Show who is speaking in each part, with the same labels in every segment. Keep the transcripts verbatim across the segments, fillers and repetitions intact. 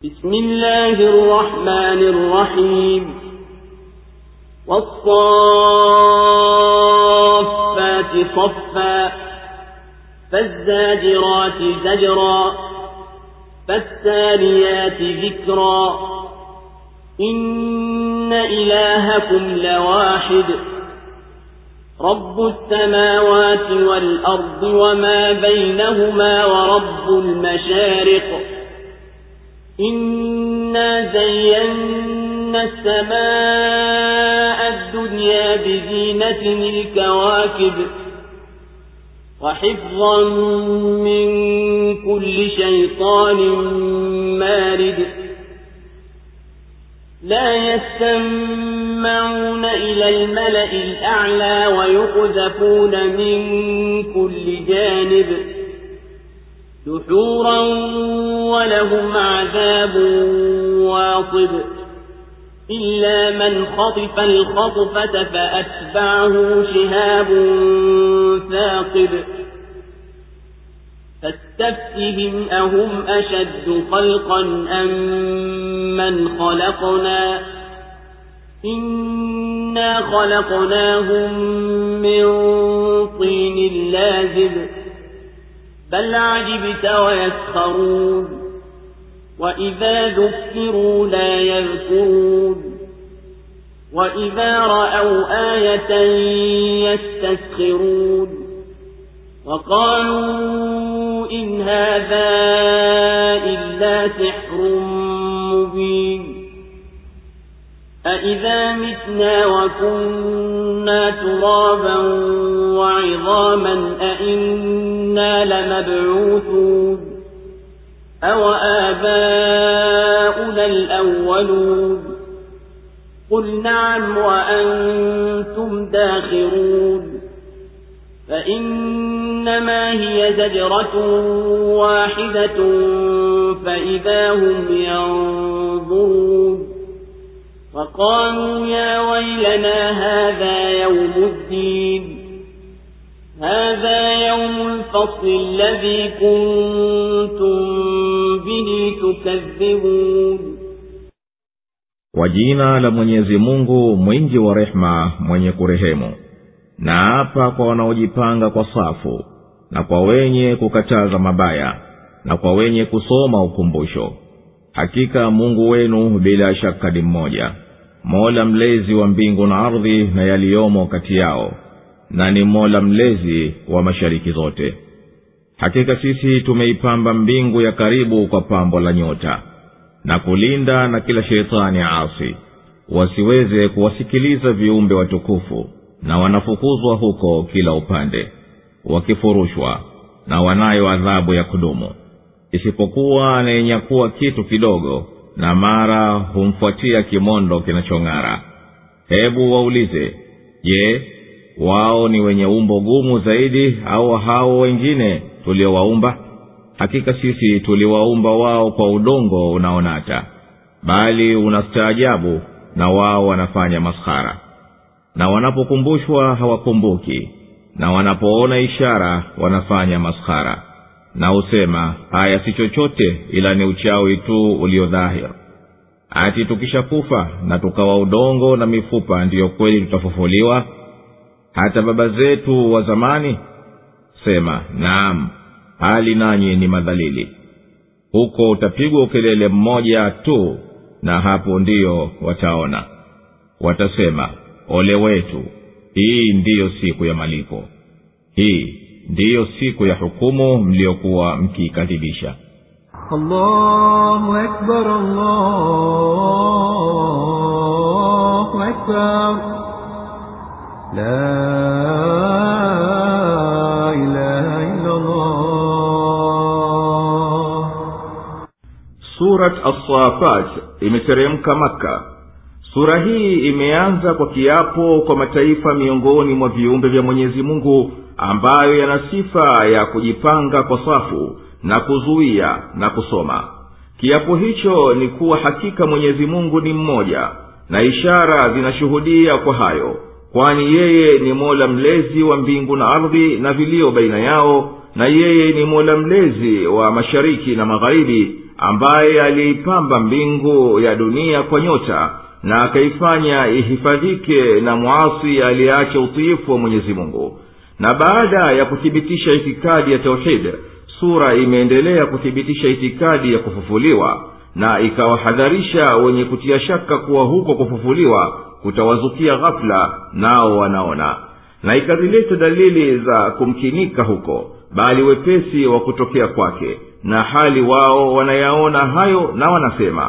Speaker 1: بسم الله الرحمن الرحيم والصافات صفا فالزاجرات زجرا فالتاليات ذكرا إن إلهكم لواحد رب السماوات والأرض وما بينهما ورب المشارق إنا زينا السماء الدنيا بزينة الكواكب وحفظا من كل شيطان مارد لا يستمعون إلى الملأ الأعلى ويقذفون من كل جانب دحورا ولهم عذاب واصب إلا من خطف الخطفة فأتبعه شهاب ثاقب فاستفتهم أهم أشد خلقا أم من خلقنا إنا خلقناهم من طين لازب بل عجبت ويسخرون وإذا ذكروا لا يذكرون وإذا رأوا آية يستسخرون وقالوا إن هذا إلا سحر مبين أإذا متنا وكنا ترابا وعظاما أإنا لمبعوثون أو آباؤنا الأولون قل نعم وأنتم داخرون فإنما هي زجرة واحدة فإذا هم ينظرون وقالوا يا ويلنا هذا يوم الدين هذا يوم الفصل الذي كنتم به تكذبون.
Speaker 2: Kwa jina la Mwenyezi Mungu mwingi wa rehema mwenye kurehemu. Na hapa kwa wanaojipanga kwa safu, na kwa wenye kukataza mabaya, na kwa wenye kusoma ukumbusho. Hakika Mungu wenu bila shaka ni mmoja, Mola mlezi wa mbingu na ardhi na yaliyomo kati yao, na ni Mola mlezi wa mashariki zote. Hakika sisi tumeipamba mbingu ya karibu kwa pambo la nyota, na kulinda na kila shetani asi, wasiweze kuwasikiliza viumbe watukufu, na wanafukuzwa huko kila upande, wakifurushwa, na wanayo adhabu ya kudumu. Isipokuwa anayenyakuwa kitu kidogo, na mara humfuatia kimondo kinachong'ara. Hebu waulize, je, wao ni wenye umbo gumu zaidi au hao wengine tuliowaumba? Hakika sisi tuliwaumba wao kwa udongo unaonata, bali unastaajabu na wao wanafanya maskhara. Na wanapokumbushwa hawakumbuki, na wanapoona ishara wanafanya maskhara. Na usema, haya si chochote ila ni uchawi tu uliodhahir. Ati tukishakufa na tukawa udongo na mifupa ndiyo kweli tutafufuliwa? Hata baba zetu wa zamani? Sema, naam, hali nanyi ni madhalili. Huko utapigwa ukelele mmoja tu, na hapo ndiyo wataona. Watasema, ole wetu, hii ndiyo siku ya malipo. Hii ndiyo siku ya hukumu mliokuwa mkikadhibisha.
Speaker 3: Allahu Akbar, Allahu Akbar, la ilaha illa Allah.
Speaker 2: Surat As-Safat imeteremka Makka. Sura hii imeanza kwa kiapo kwa mataifa miongoni mwa viumbe vya Mwenyezi Mungu, ambayo yana sifa ya kujipanga kwa safu na kuzuia na kusoma. Kiapo hicho ni kuwa hakika Mwenyezi Mungu ni mmoja, na ishara zinashuhudia kwa hayo, kwani yeye ni Mola mlezi wa mbingu na ardhi na vilio baina yao, na yeye ni Mola mlezi wa mashariki na magharibi, ambaye aliipamba mbingu ya dunia kwa nyota na akaifanya ihifadhike na muasi aliyeacha utiifu wa Mwenyezi Mungu. Na baada ya kuthibitisha itikadi ya tauhid, sura imeendelea kuthibitisha itikadi ya kufufuliwa na ikawahadharisha wenye kutia shaka kuwa huko kufufuliwa kutawazukia ghafla nao wanaona, na ikazileta dalili za kumkinika huko bali wepesi wa kutokea kwake, na hali wao wanayaona hayo na wanasema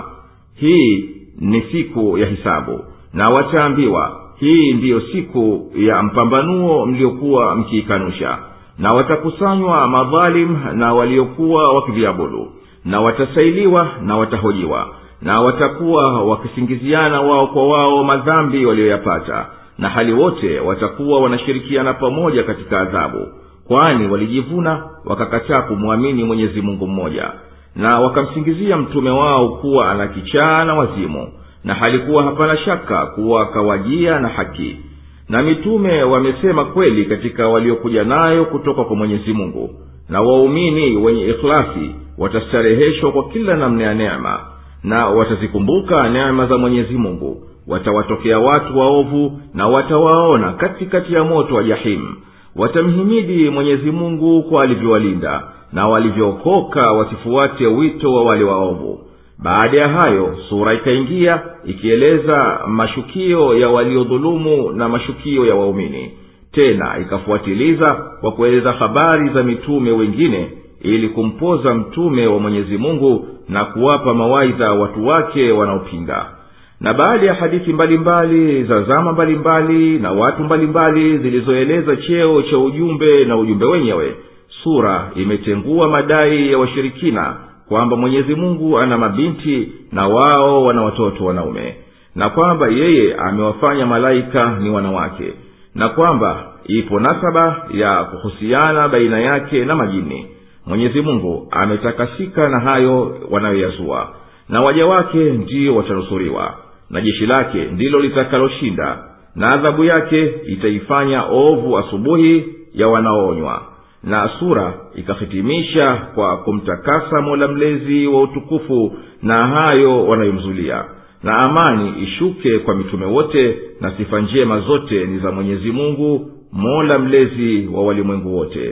Speaker 2: hii ni siku ya hisabu, na wataambiwa hii ndiyo siku ya mpambanuo mliokuwa mkiikanusha. Na watakusanywa madhalim na waliokuwa wakiviabudu, na watasailiwa na watahojiwa, na watakuwa wakisingiziana wao kwa wao madhambi walioyapata, na hali wote watakuwa wanashirikiana pamoja katika adhabu, kwani walijivuna wakakataa kumwamini Mwenyezi Mungu mmoja, na wakamsingizia mtume wao kuwa ana kichaa na wazimu, na halikuwa hapana shaka kuwa kawajia na haki. Na mitume wamesema kweli katika waliokuja nayo kutoka kwa Mwenyezi Mungu, na waumini wenye ikhlasi watastareheshwa kwa kila namna ya neema, na watazikumbuka neema za Mwenyezi Mungu. Watawatokea watu waovu na watawaona katikati ya moto wa jahimu. Watamhimidi Mwenyezi Mungu kwa alivyowalinda na walivyookoka wasifuate wito wa wale waovu. Baada ya hayo sura ikaingia ikieleza mashukio ya waliodhulumu na mashukio ya waumini. Tena ikafuatiliza kwa kueleza habari za mitume wengine ili kumpoza mtume wa Mwenyezi Mungu na kuwapa mawaidha watu wake wanaopinga. Na baada ya hadithi mbalimbali za zama mbalimbali na watu mbalimbali zilizoeleza cheo cha ujumbe na ujumbe wenyewe, sura imetengua madai ya washirikina kwamba Mwenyezi Mungu ana mabinti na wao wana watoto wanaume, na kwamba yeye amewafanya malaika ni wanawake, na kwamba ipo nasaba ya kuhusiana baina yake na majini. Mwenyezi Mungu ametakasika na hayo wanayoyazua, na waja wake ndio watanusuriwa, na jeshi lake ndilo litakaloshinda, na adhabu yake itaifanya ovu asubuhi ya wanaoonywa. Na sura ikahitimisha kwa kumtakasa Mola mlezi wa utukufu na hayo wanayomzulia, na amani ishuke kwa mitume wote, na sifa njema zote ni za Mwenyezi Mungu Mola mlezi wa walimwengu wote.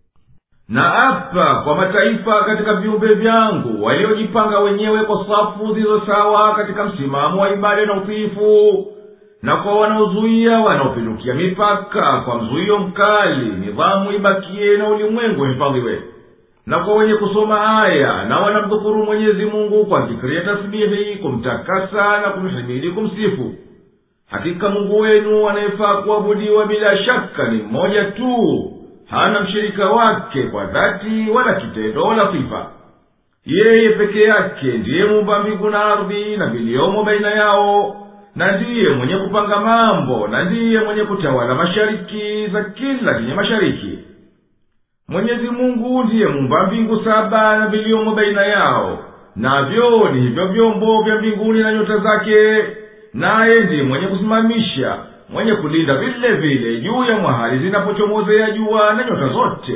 Speaker 2: Na apa kwa mataifa katika viumbe vyangu waliojipanga wenyewe kwa safu zilizo sawa katika msimamo wa ibada na utiifu, na kwa wanaozuia wanaopindukia mipaka kwa mzuio mkali nidhamu ibakie na ulimwengu hifadhiwe, na kwa wenye kusoma aya na wanamdhukuru Mwenyezi Mungu kwa zikri ya tasbihi kumtakasa na kumhimidi kumsifu. Hakika Mungu wenu anayefaa kuabudiwa bila shaka ni mmoja tu, hana mshirika wake kwa dhati wala kitendo wala sifa. Yeye peke yake ndiye muumba mbingu na ardhi na viliomo baina yao, na ndiye mwenye kupanga mambo, na ndiye mwenye kutawala mashariki za kila chenye mashariki. Mwenyezi Mungu ndiye muumba mbingu saba na viliomo baina yao, navyo ni hivyo vyombo vya mbinguni na nyota zake, naye ndiye mwenye kusimamisha, mwenye kulinda vile vile juu ya mahali zinapochomozea jua na nyota zote.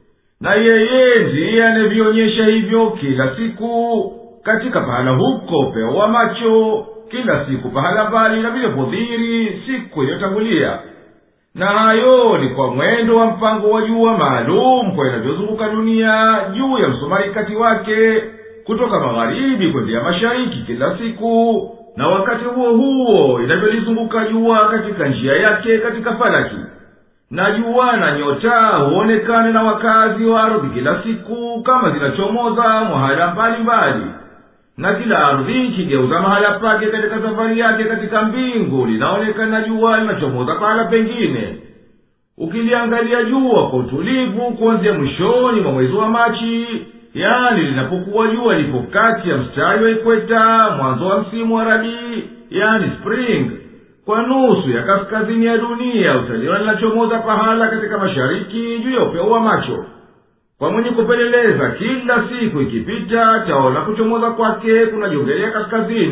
Speaker 2: Na yeye ndiye anavionyesha hivyo kila siku katika pahala huko peo wa macho, kila siku pahala mbali na vile podhiri siku iliyotangulia. Na hayo ni kwa mwendo wa mpango wa jua maalum kwa inavyozunguka dunia juu ya msumari kati wake kutoka magharibi kwenda mashariki kila siku, na wakati huo huo inavyolizunguka jua katika njia yake katika falaki. Na jua na nyota huonekana na wakazi wa ardhi kila siku kama zinachomoza mahala mbali mbali, na kila ardhi ikigeuza mahala pake katika safari yake katika mbingu linaonekana jua linachomoza pahala pengine. Ukiliangalia jua kwa utulivu kuanzia mwishoni mwa mwezi wa Machi, yani linapokuwa jua lipo kati ya mstari wa ikweta mwanzo wa msimu wa rabii, yani spring, kwa nusu ya kaskazini ya dunia utaliona linachomoza pahala katika mashariki juu ya upeo wa macho. Kwa mwenye kupeleleza kila siku ikipita taona kuchomoza kwake kuna jongelea kaskazini,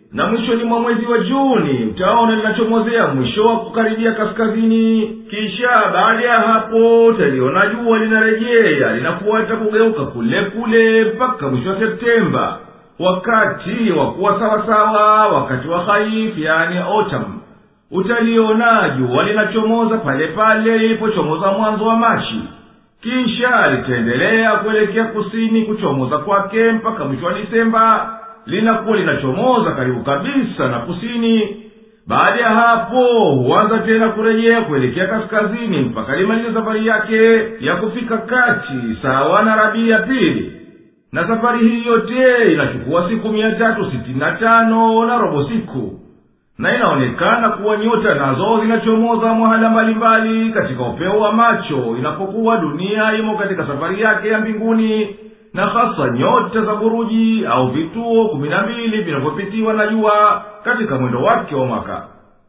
Speaker 2: na mwishoni mwa mwezi wa Juni utaona linachomozea mwisho wa kukaribia kaskazini. Kisha baada ya hapo utaliona jua linarejea linafuata kugeuka kule kule mpaka mwisho wa Septemba, wakati wa kuwa sawa sawa, wakati wa khaif, yani autumn. Utaliona jua linachomoza pale pale lilipochomoza mwanzo wa Machi. Kisha litaendelea kuelekea kusini kuchomoza kwake mpaka mwisho wa Disemba, linakuwa linachomoza karibu kabisa na kusini. Baada ya hapo huanza tena kurejea kuelekea kaskazini mpaka limalize safari yake ya kufika kati sawa na Rabii ya pili. Na safari hii yote inachukua siku mia tatu sitini na tano na robo siku. Na inaonekana kuwa nyota nazo zinachomoza mahala mbalimbali katika upeo wa macho inapokuwa dunia imo katika safari yake ya mbinguni, na hasa nyota za buruji au vituo kumi na mbili vinavyopitiwa na jua katika mwendo wake wa mwaka.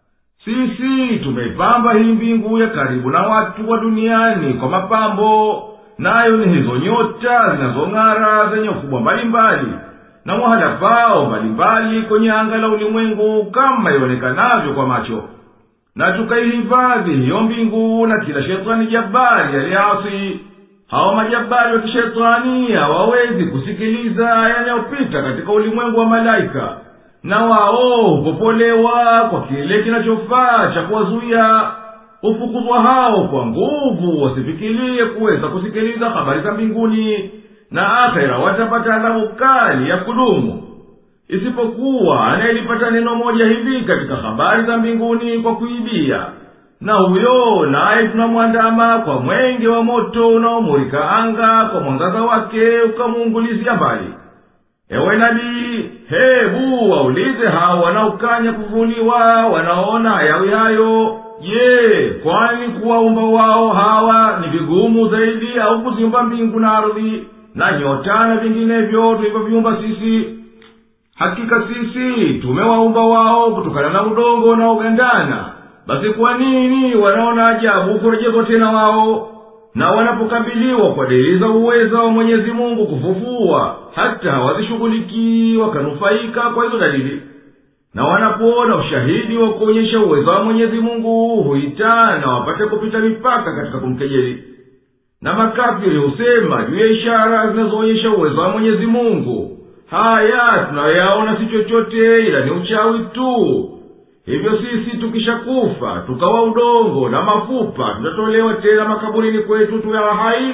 Speaker 2: Sisi tumeipamba hii mbingu ya karibu na watu wa duniani kwa mapambo, nayo ni hizo nyota zinazong'ara zenye ukubwa mbalimbali na mahala pao mbalimbali kwenye anga la ulimwengu kama ionekanavyo kwa macho. Na tukaihifadhi hiyo mbingu na kila shetani jabari aliasi. Hao majabari wa kishetani hawawezi kusikiliza yanayopita katika ulimwengu wa malaika, na wao hupopolewa kwa kile kinachofaa cha kuwazuia. Hufukuzwa hao kwa nguvu wasifikirie kuweza kusikiliza habari za mbinguni, na akhera watapata adhabu kali ya kudumu. Isipokuwa anayelipata neno moja hivi katika habari za mbinguni kwa kuibia, na huyo naye tunamwandama kwa mwenge wa moto unaomurika anga kwa mwangaza wake ukamuungulizia mbali. Ewe nabii, hebu waulize hao wanaokanya kuvuliwa wanaona hayawi hayo, je, kwani kuwaumba wao hawa ni vigumu zaidi au kuziumba mbingu na ardhi na nyota na vinginevyo tulivyoviumba sisi? Hakika sisi tumewaumba wao kutokana na udongo na ugandana. Basi kwa nini wanaona ajabu kurejezwa tena wao? Na wanapokabiliwa kwa dalili za uweza wa Mwenyezi Mungu kufufua, hata hawazishughuliki wakanufaika kwa hizo dalili. Na wanapoona ushahidi wa kuonyesha uwezo wa Mwenyezi Mungu huitana wapate kupita mipaka katika kumkejeli. Na makafiri husema juu ya ishara zinazoonyesha uwezo wa Mwenyezi Mungu, haya tunayaona si chochote ila ni uchawi tu. Hivyo sisi tukishakufa tukawa udongo na mafupa, tutatolewa tena makaburini kwetu tuwe wahai?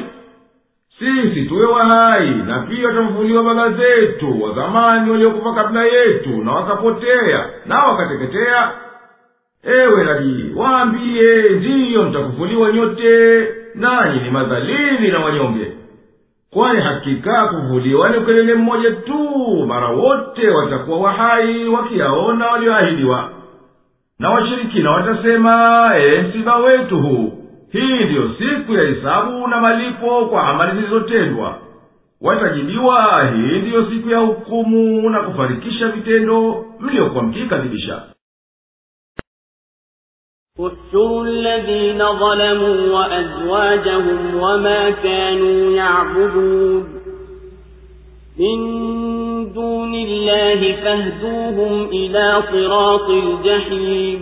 Speaker 2: Sisi tuwe wahai, na pia tutafufuliwa baba zetu wa zamani waliokufa kabla yetu na wakapotea na wakateketea. Ewe nabii, waambie ndiyo mtafufuliwa nyote, nanyi ni madhalili na wanyonge. Kwani hakika kufufuliwa ni ukelele mmoja tu, mara wote watakuwa wahai wakiyaona walioahidiwa. Na washirikina watasema, e msiba wetu huu, hii ndiyo siku ya hisabu na malipo kwa amali zilizotendwa. Watajibiwa, hii ndiyo siku ya hukumu na kufarikisha vitendo mliokuwa mkikadhibisha.
Speaker 1: احشروا الذين ظلموا وأزواجهم وما كانوا يعبدون من دون الله فاهدوهم إلى صراط الجحيم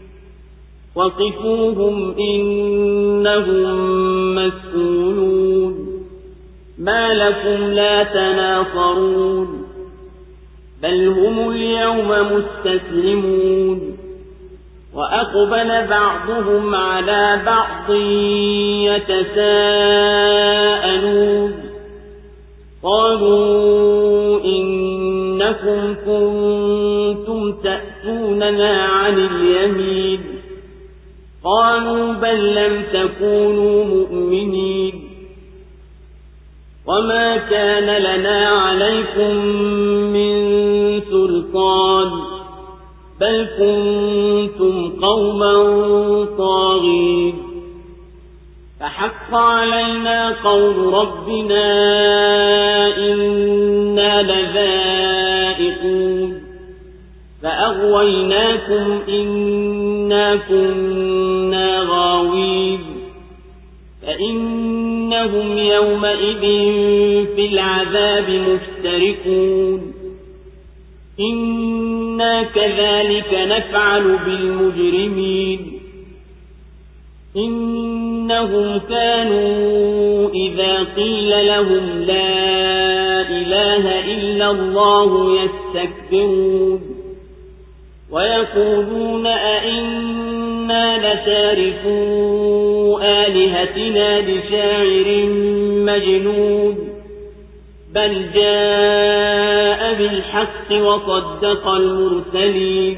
Speaker 1: وقفوهم إنهم مسئولون ما لكم لا تناصرون بل هم اليوم مستسلمون وأقبل بعضهم على بعض يتساءلون قالوا إنكم كنتم تأتوننا عن اليمين قالوا بل لم تكونوا مؤمنين وما كان لنا عليكم من سلطان بل كنتم قوما طاغين فحق علينا قول ربنا إنا لذائقون فأغويناكم إنا كنا غاوين فإنهم يومئذ في العذاب مشتركون إنا كذلك نفعل بالمجرمين إنهم كانوا إذا قيل لهم لا إله إلا الله يستكبرون ويقولون أئنا لتاركو آلهتنا لشاعر مجنون بل جاء بالحق وصدق المرسلين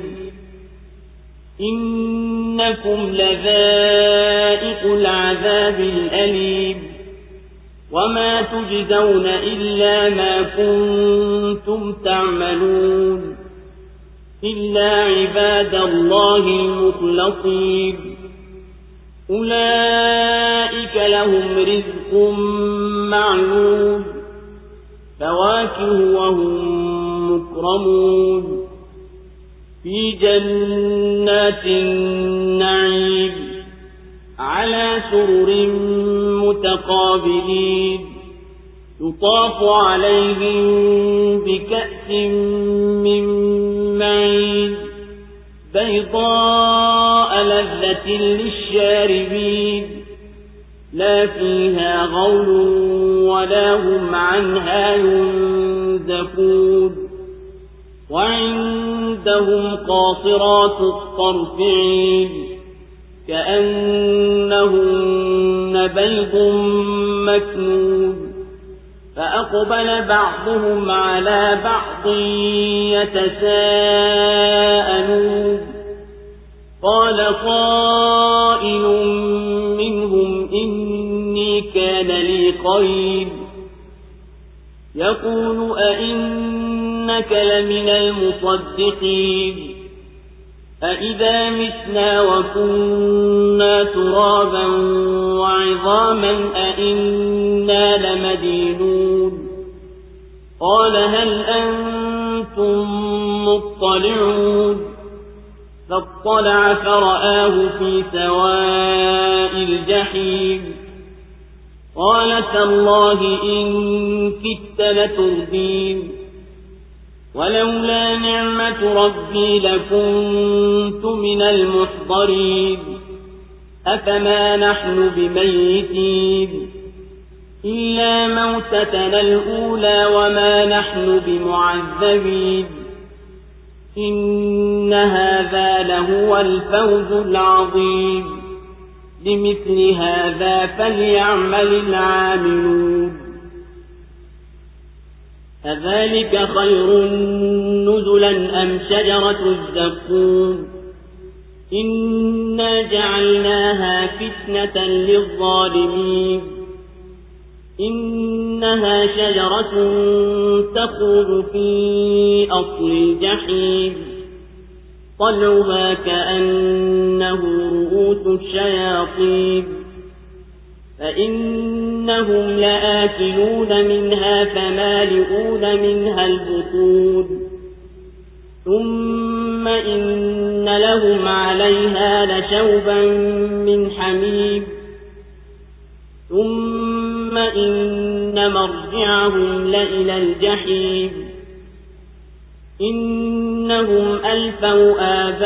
Speaker 1: إنكم لذائق العذاب الأليم وما تجزون إلا ما كنتم تعملون إلا عباد الله المخلصين أولئك لهم رزق معلوم فواكه وهم مكرمون في جنات النعيم على سرر متقابلين يطاف عليهم بكأس من معين بيضاء لذة للشاربين لا فيها غول ولا هم عنها ينزفون وعندهم قاصرات الطرف عين كأنهن بيض مكنون فأقبل بعضهم على بعض يتساءلون قال قائل منهم إني كان لي قرين يقول أئنك لمن المصدقين أئذا متنا وكنا ترابا وعظاما أئنا لمدينون قال هل أنتم مطلعون فاطلع فرآه في سواء الجحيم قال تالله إن كدت لتردين ولولا نعمة ربي لكنت من المحضرين أفما نحن بميتين إلا موتتنا الأولى وما نحن بمعذبين إن هذا لهو الفوز العظيم لمثل هذا فليعمل العاملون أذلك خير نزلا أم شجرة الزقوم إنا جعلناها فتنة للظالمين إنها شجرة تخرج في أصل الجحيم طلعها كأنه رؤوس الشياطين فإنهم لآكلون منها فمالئون منها البطون ثم إن لهم عليها لشوبا من حميم ثم إن مرجعهم لإلى الجحيم إنهم ألفوا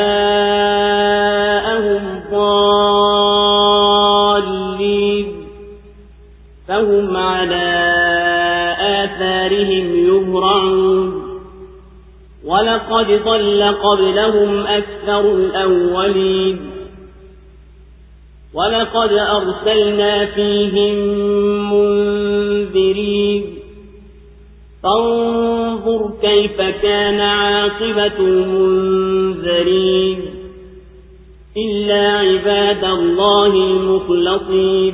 Speaker 1: آباءهم ضالين فهم على آثارهم يهرعون ولقد ضل قبلهم أكثر الأولين ولقد أرسلنا فيهم منذرين فانظر كيف كان عاقبة المنذرين إلا عباد الله المخلصين.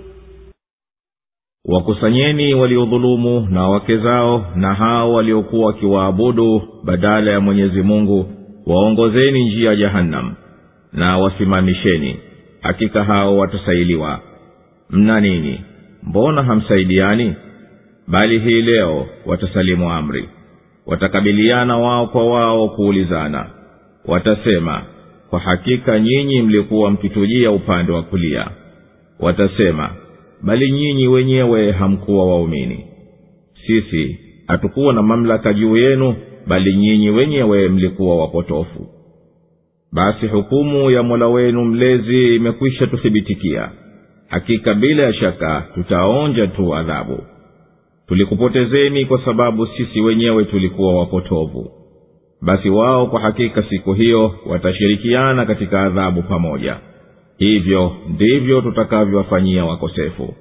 Speaker 2: wakusanyeni waliodhulumu na wake zao na hao waliokuwa wakiwaabudu badala ya Mwenyezi Mungu, waongozeni njia ya Jahannam na wasimamisheni, hakika hao watasailiwa. Mna nini? Mbona hamsaidiani? Bali hii leo watasalimu amri, watakabiliana wao kwa wao kuulizana. Watasema, kwa hakika nyinyi mlikuwa mkitujia upande wa kulia. Watasema, bali nyinyi wenyewe hamkuwa waumini. Sisi hatukuwa na mamlaka juu yenu bali nyinyi wenyewe mlikuwa wapotofu. Basi hukumu ya Mola wenu mlezi imekwisha tuthibitikia, hakika bila ya shaka tutaonja tu adhabu. Tulikupotezeni kwa sababu sisi wenyewe tulikuwa wapotovu. Basi wao kwa hakika siku hiyo watashirikiana katika adhabu pamoja. Hivyo ndivyo tutakavyowafanyia wakosefu.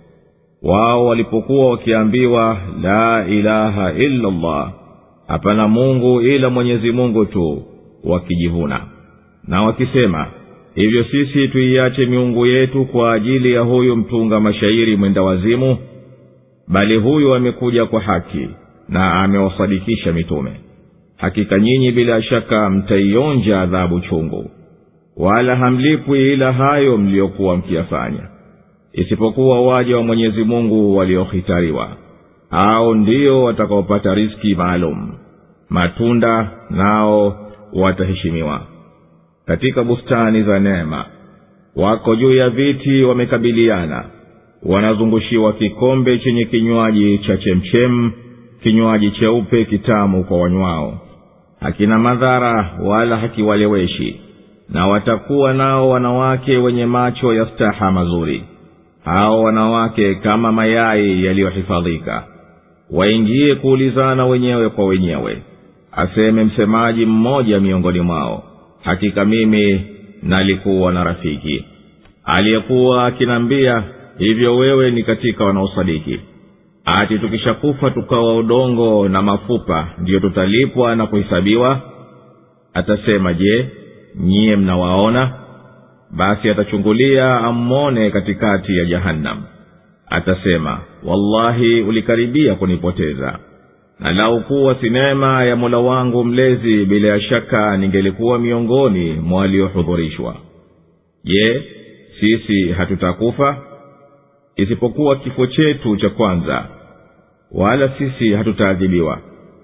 Speaker 2: Wao walipokuwa wakiambiwa la ilaha illa Allah, hapana Mungu ila Mwenyezi Mungu tu, wakijivuna na wakisema, hivyo sisi tuiache miungu yetu kwa ajili ya huyu mtunga mashairi mwenda wazimu? Bali huyu amekuja kwa haki na amewasadikisha mitume. Hakika nyinyi bila shaka mtaionja adhabu chungu, wala hamlipwi ila hayo mliokuwa mkiyafanya, isipokuwa waja wa Mwenyezi Mungu waliohitariwa. Hao ndio watakaopata riziki maalum, matunda nao wataheshimiwa katika bustani za neema. Wako juu ya viti wamekabiliana, wanazungushiwa kikombe chenye kinywaji cha chemchem, kinywaji cheupe kitamu kwa wanywao. Hakina madhara wala hakiwaleweshi, na watakuwa nao wanawake wenye macho ya staha mazuri. Hao wanawake kama mayai yaliyohifadhika. Waingie kuulizana wenyewe kwa wenyewe, aseme msemaji mmoja miongoni mwao, hakika mimi nalikuwa na rafiki aliyekuwa akinambia, hivyo wewe ni katika wanaosadiki. Ati tukishakufa tukawa udongo na mafupa ndiyo tutalipwa na kuhesabiwa? Atasema, je, nyie mnawaona? Basi atachungulia ammone katikati ya Jahannam. Atasema, wallahi ulikaribia kunipoteza, na lau kuwa si neema ya Mola wangu mlezi, bila ya shaka ningelikuwa miongoni mwa waliohudhurishwa. Je, sisi hatutakufa? Isipokuwa kifo chetu cha kwanza, wala sisi hatutaadhibiwa.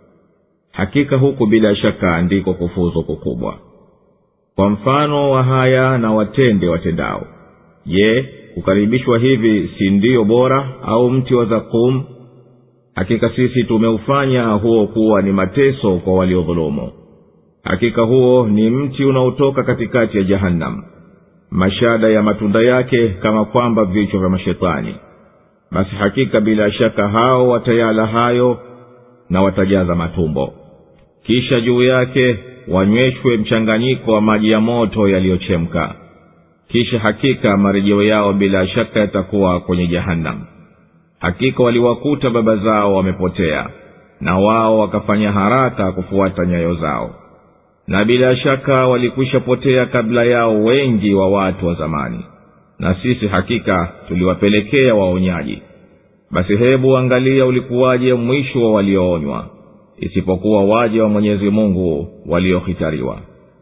Speaker 2: Hakika huku bila shaka ndiko kufuzu kukubwa. Kwa mfano wa haya na watende watendao. Je, kukaribishwa hivi si ndio bora, au mti wa zakum? Hakika sisi tumeufanya huo kuwa ni mateso kwa waliodhulumu. Hakika huo ni mti unaotoka katikati ya Jahannam, mashada ya matunda yake kama kwamba vichwa vya mashetani. Basi hakika bila shaka hao watayala hayo na watajaza matumbo. Kisha juu yake wanyweshwe mchanganyiko wa maji ya moto yaliyochemka. Kisha hakika marejeo yao bila shaka yatakuwa kwenye Jahannam. Hakika waliwakuta baba zao wamepotea, na wao wakafanya haraka kufuata nyayo zao. Na bila shaka walikwisha potea kabla yao wengi wa watu wa zamani, na sisi hakika tuliwapelekea waonyaji. Basi hebu angalia ulikuwaje mwisho wa walioonywa, isipokuwa waja wa Mwenyezi Mungu waliohitariwa.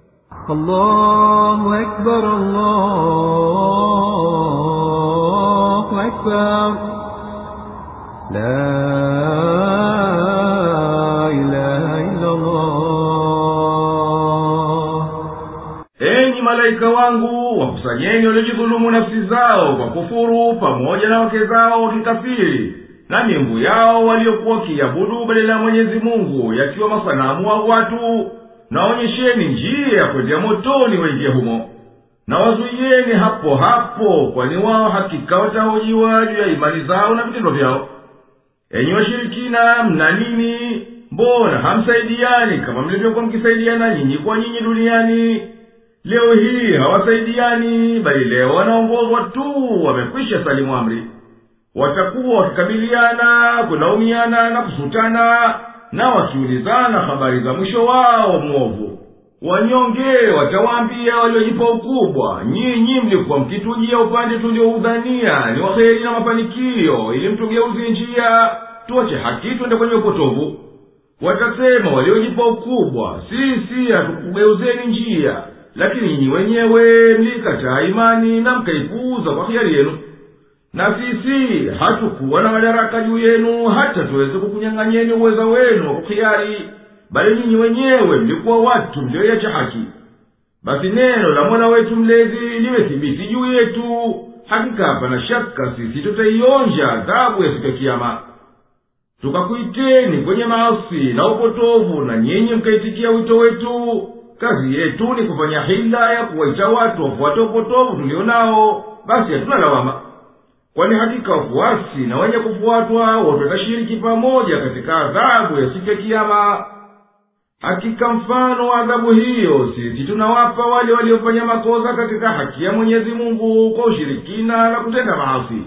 Speaker 3: Allahu Akbar, Allahu Akbar, la ilaha illa Allah.
Speaker 4: Enyi malaika wangu, wakusanyeni waliojidhulumu nafsi zao kwa kufuru, pamoja na wake zao wakikafiri, na miungu yao waliokuwa kiabudu badala ya Mwenyezi Mungu, yakiwa masanamu wa watu, na onyesheni njia ya kwenda motoni waingie humo. Na wazuieni hapo hapo, kwani wao hakika watahojiwa juu ya imani zao na vitendo vyao. Enyi washirikina, mna nini? Mbona hamsaidiani kama mlivyokuwa mkisaidiana nyinyi kwa nyinyi duniani? Leo hii hawasaidiani, bali leo wanaongozwa tu, wamekwisha salimu amri. Watakuwa wakikabiliana, kulaumiana na kusutana, na wakiulizana habari za mwisho wao mwovu. Wanyonge watawaambia waliojipa ukubwa, nyinyi mlikuwa mkitujia upande tulioudhania ni waheri na mafanikio, ili mtugeuze njia tuache haki twende kwenye upotovu. Watasema waliojipa ukubwa, sisi hatukugeuzeni njia, lakini nyinyi wenyewe mlikataa imani na mkaipuuza kwa hiari yenu. Na sisi hatukuwa na madaraka juu yenu hata tuweze kukunyang'anyeni uweza wenu wa kuhiari, bali nyinyi wenyewe mlikuwa watu mlioiacha haki. Basi neno la Mola wetu mlezi limethibiti juu yetu, hakika hapana shaka sisi tutaionja adhabu ya siku ya Kiyama. tukakuiteni kwenye maasi na upotovu na nyinyi mkaitikia wito wetu, kazi yetu ni kufanya hila ya kuwaita watu wafuate upotovu tulio nao, basi hatuna lawama. Kwani hakika wafuasi na wenye kufuatwa wote watashiriki pamoja katika adhabu ya siku ya kiyama. Hakika mfano wa adhabu hiyo sisi tunawapa wale waliofanya makosa katika haki ya Mwenyezi Mungu kwa ushirikina na kutenda maasi.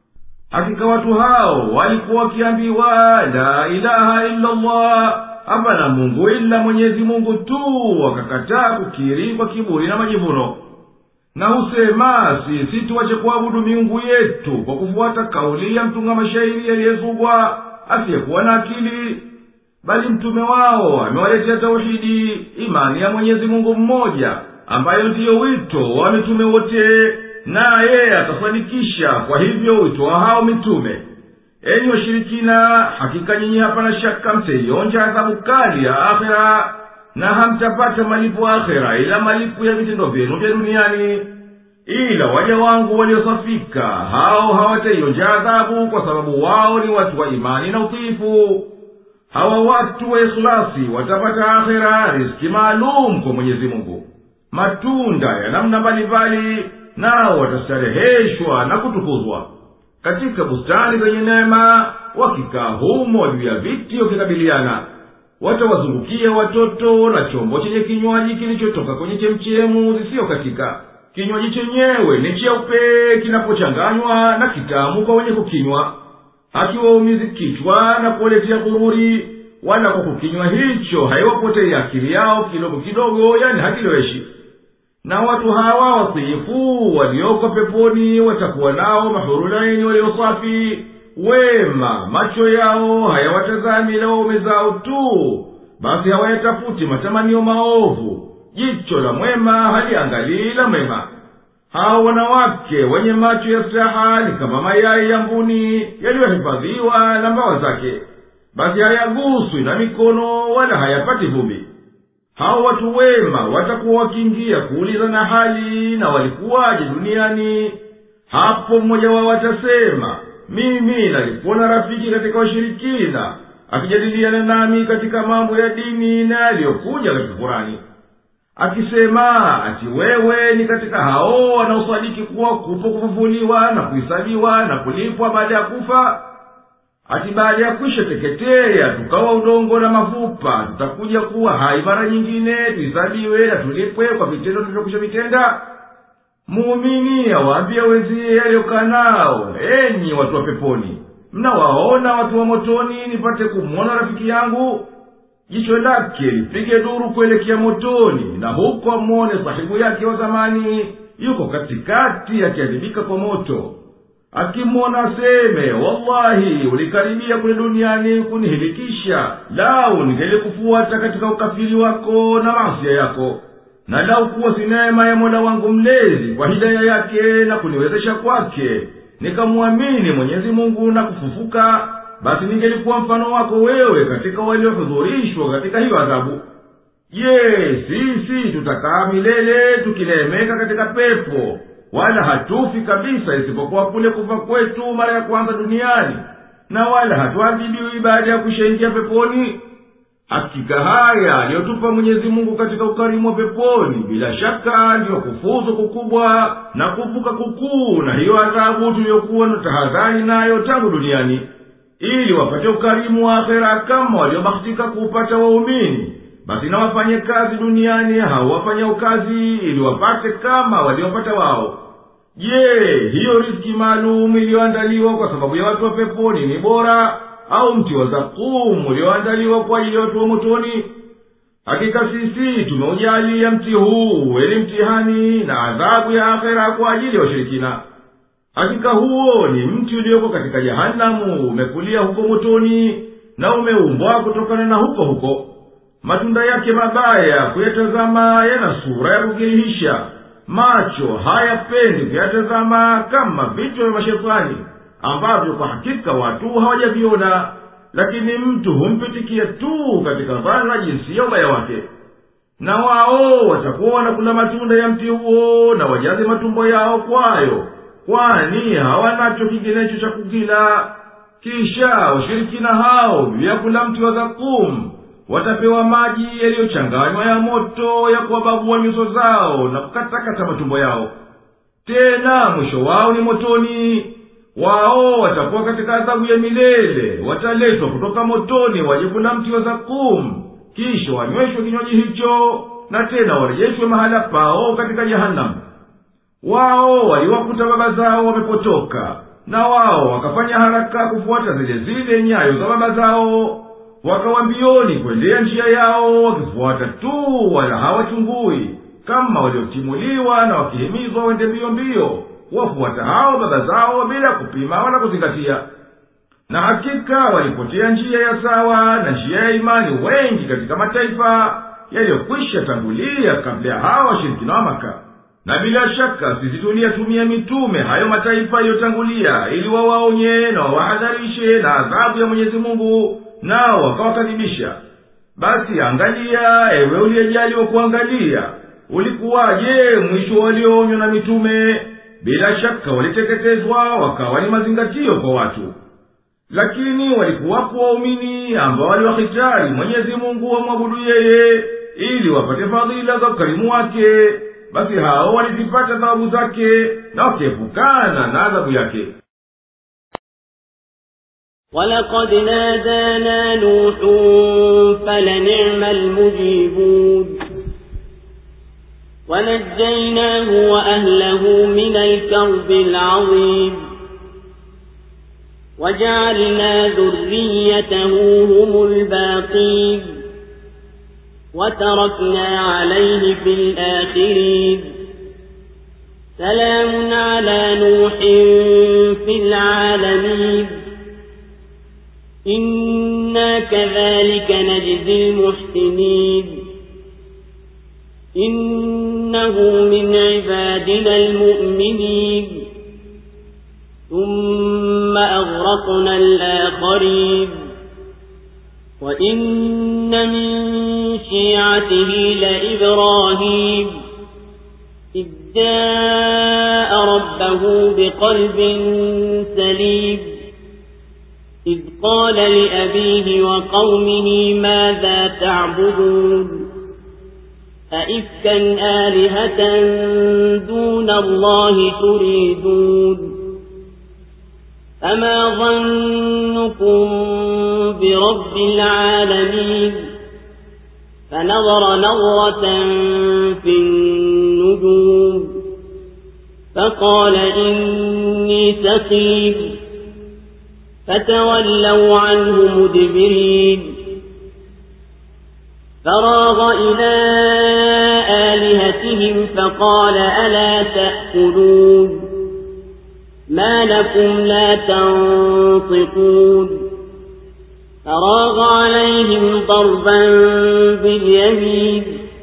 Speaker 4: Hakika watu hao walikuwa wakiambiwa la ilaha illa Allah, hapana Mungu ila Mwenyezi Mungu tu, wakakataa kukiri kwa kiburi na majivuno. Na husema sisi tuache kuabudu miungu yetu kwa kufuata kauli ya mtunga mashairi aliyezugwa asiyekuwa na akili, bali mtume wao amewaletea tauhidi, imani ya Mwenyezi Mungu mmoja, ambayo ndiyo wito wa mitume wote, na yeye atafanikisha kwa hivyo wito wa hao mitume. Enyi washirikina, hakika nyinyi hapana shaka mtaionja adhabu kali ya akhera, na hamtapata malipo akhera ila malipo ya vitendo vyenu vya duniani. Ila waja wangu waliosafika, hao hawataionja adhabu kwa sababu wao ni watu wa imani na utiifu. Hawa watu wa ikhlasi watapata akhera riziki maalum kwa Mwenyezi Mungu, matunda ya namna mbalimbali, nao watastareheshwa na kutukuzwa katika bustani zenye neema, wakikaa humo juu ya viti wakikabiliana. Watawazungukia watoto na chombo chenye kinywaji kilichotoka kwenye chemchemu zisiyo katika. Kinywaji chenyewe ni cheupe kinapochanganywa na kitamu kwa wenye kukinywa, hakiwaumizi kichwa na kuwaletea ghururi, wala kwa kukinywa hicho haiwapotei akili yao kidogo kidogo, yani hakiloweshi. Na watu hawa watiifu walioko peponi watakuwa nao mahurulaini waliosafi, wema, macho yao hayawatazami ila waume zao tu, basi hawayatafuti matamanio maovu, jicho la mwema haliangalii la mwema. Hao wanawake wenye macho ya staha ni kama mayai ya mbuni yaliyohifadhiwa na mbawa zake, basi hayaguswi na mikono wala hayapati vumbi. Hao watu wema watakuwa wakiingia kuuliza na hali na walikuwaje duniani. Hapo mmoja wao atasema, mimi nalikuwa rafiki katika washirikina akijadiliana nami katika mambo ya dini na yaliyokuja katika Qur'ani, akisema ati wewe ni katika hao wanaosadiki kuwa kupo kufufuliwa na kuhesabiwa na kulipwa baada ya kufa. Ati baada ya kwisha teketea tukawa udongo na mafupa, tutakuja kuwa hai mara nyingine, tuhesabiwe na tulipwe kwa vitendo tulivyokwisha vitenda. Muumini awaambia wenzie aliyokaa nao, enyi watu wa peponi, mnawaona watu wa motoni nipate kumwona rafiki yangu? Jicho lake lipige duru kuelekea motoni, na huko amwone sahibu yake wa zamani yuko katikati akiadhibika kwa moto. Akimwona aseme, wallahi ulikaribia kule duniani kunihilikisha, lau ningelikufuata katika ukafiri wako na maasi yako, na lau kuwa si neema ya Mola wangu mlezi kwa hidaya yake na kuniwezesha kwake nikamwamini Mwenyezi Mungu na kufufuka, basi ningelikuwa mfano wako wewe katika waliohudhurishwa katika hiyo adhabu. Je, sisi tutakaa milele tukilemeka katika pepo, wala hatufi kabisa isipokuwa kule kufa kwetu mara ya kwanza duniani, na wala hatuadhibiwi baada ya kushaingia peponi? Hakika haya aliyotupa Mwenyezi Mungu katika ukarimu wa peponi bila shaka ndiyo kufuzu kukubwa na kuvuka kukuu na hiyo adhabu tuliyokuwa na tahadhari nayo tangu duniani, ili wapate ukarimu wa akhera kama waliobahatika kuupata waumini. Basi na wafanye kazi duniani hao wafanya ukazi ili wapate kama waliopata wao. Je, hiyo riziki maalum iliyoandaliwa kwa sababu ya watu wa peponi ni bora, au mti wa zakum ulioandaliwa kwa ajili ya watu wa motoni? Hakika sisi tumeujalia mti huu ili mtihani na adhabu ya akhera kwa ajili ya washirikina. Hakika huo ni mti ulioko katika jahanamu, umekulia huko motoni na umeumbwa kutokana na huko huko. Matunda yake mabaya kuyatazama yana sura ya kugirihisha, macho hayapendi kuyatazama kama vitu vya mashetani ambavyo kwa hakika watu hawajaviona, lakini mtu humpitikia tu katika dhana jinsi ya ubaya wake. Na wao watakuwa wanakula matunda ya mti huo na wajaze matumbo yao kwayo, kwani hawanacho kinginecho cha kukila. kisha washirikina hao juu ya kula mti wa zakum watapewa maji yaliyochanganywa ya moto ya kuwababua nyuso zao na kukatakata matumbo yao. Tena mwisho wao ni motoni. Wao watakuwa katika adhabu ya milele. Wataletwa kutoka motoni waje kula mti wa zakum, kisha wanyweshwe kinywaji hicho, na tena warejeshwe mahala pao katika jahannam. Wao waliwakuta baba zao wamepotoka, na wao wakafanya haraka kufuata zile zile nyayo za baba zao. Wakawambioni kuendea njia yao wakifuata tu, wala hawachungui, kama waliotimuliwa na wakihimizwa wende mbio mbio wafuata hao baba zao bila kupima wala kuzingatia. Na hakika walipotea njia ya sawa na njia ya imani wengi katika mataifa yaliyokwisha tangulia kabla ya hawa washirikina wa Maka. Na bila shaka sisi tuliyatumia mitume hayo mataifa yaliyotangulia ili wawaonye na wawahadharishe na adhabu ya Mwenyezi Mungu, nao wakawakadhibisha. Basi angalia, ewe uliyejaliwa kuangalia, ulikuwaje mwisho walioonywa na mitume? Bila shaka waliteketezwa wakawa ni mazingatio kwa watu. Lakini walikuwapo waumini ambao waliwahitari Mwenyezi Mungu wamwabudu yeye ili wapate fadhila za ukarimu wake. Basi hao walizipata thawabu zake na wakiepukana na adhabu yake.
Speaker 1: وَلَقَدْ نَادَانَا نُوحٌ فَلَنِعْمَ الْمُجِيبُونَ وَنَجَّيْنَاهُ وَأَهْلَهُ مِنَ الْكَرْبِ الْعَظِيمِ وَجَعَلْنَا ذُرِّيَّتَهُ هُمُ الْبَاقِينَ وَتَرَكْنَا عَلَيْهِ فِي الْآخِرِينَ سَلَامٌ عَلَى نُوحٍ فِي الْعَالَمِينَ إِنَّا كَذَلِكَ نَجْزِي الْمُحْسِنِينَ إِنَّهُ مِنْ عِبَادِنَا الْمُؤْمِنِينَ ثُمَّ أَغْرَقْنَا الْآخَرِينَ وَإِنَّ مِنْ شِيعَتِهِ لَإِبْرَاهِيمَ إِذْ جَاءَ رَبَّهُ بِقَلْبٍ سَلِيمٍ إِذْ قَالَ لِأَبِيهِ وَقَوْمِهِ مَاذَا تَعْبُدُونَ أَئِفْكًا آلِهَةً دُونَ اللَّهِ تُرِيدُونَ فَمَا ظَنُّكُمْ بِرَبِّ الْعَالَمِينَ فَنَظَرَ نَظْرَةً فِي النُّجُومِ فَقَالَ إِنِّي سَقِيمٌ فَتَوَلَّوْا عَنْهُ مُدْبِرِينَ فَرَاغَ إِلَى آلِهَتِهِمْ فَقَالَ أَلَا تَأْكُلُونَ مَا لَكُمْ لَا تَنطِقُونَ فَرَاغَ عَلَيْهِمْ ضَرْبًا بِالْيَمِينِ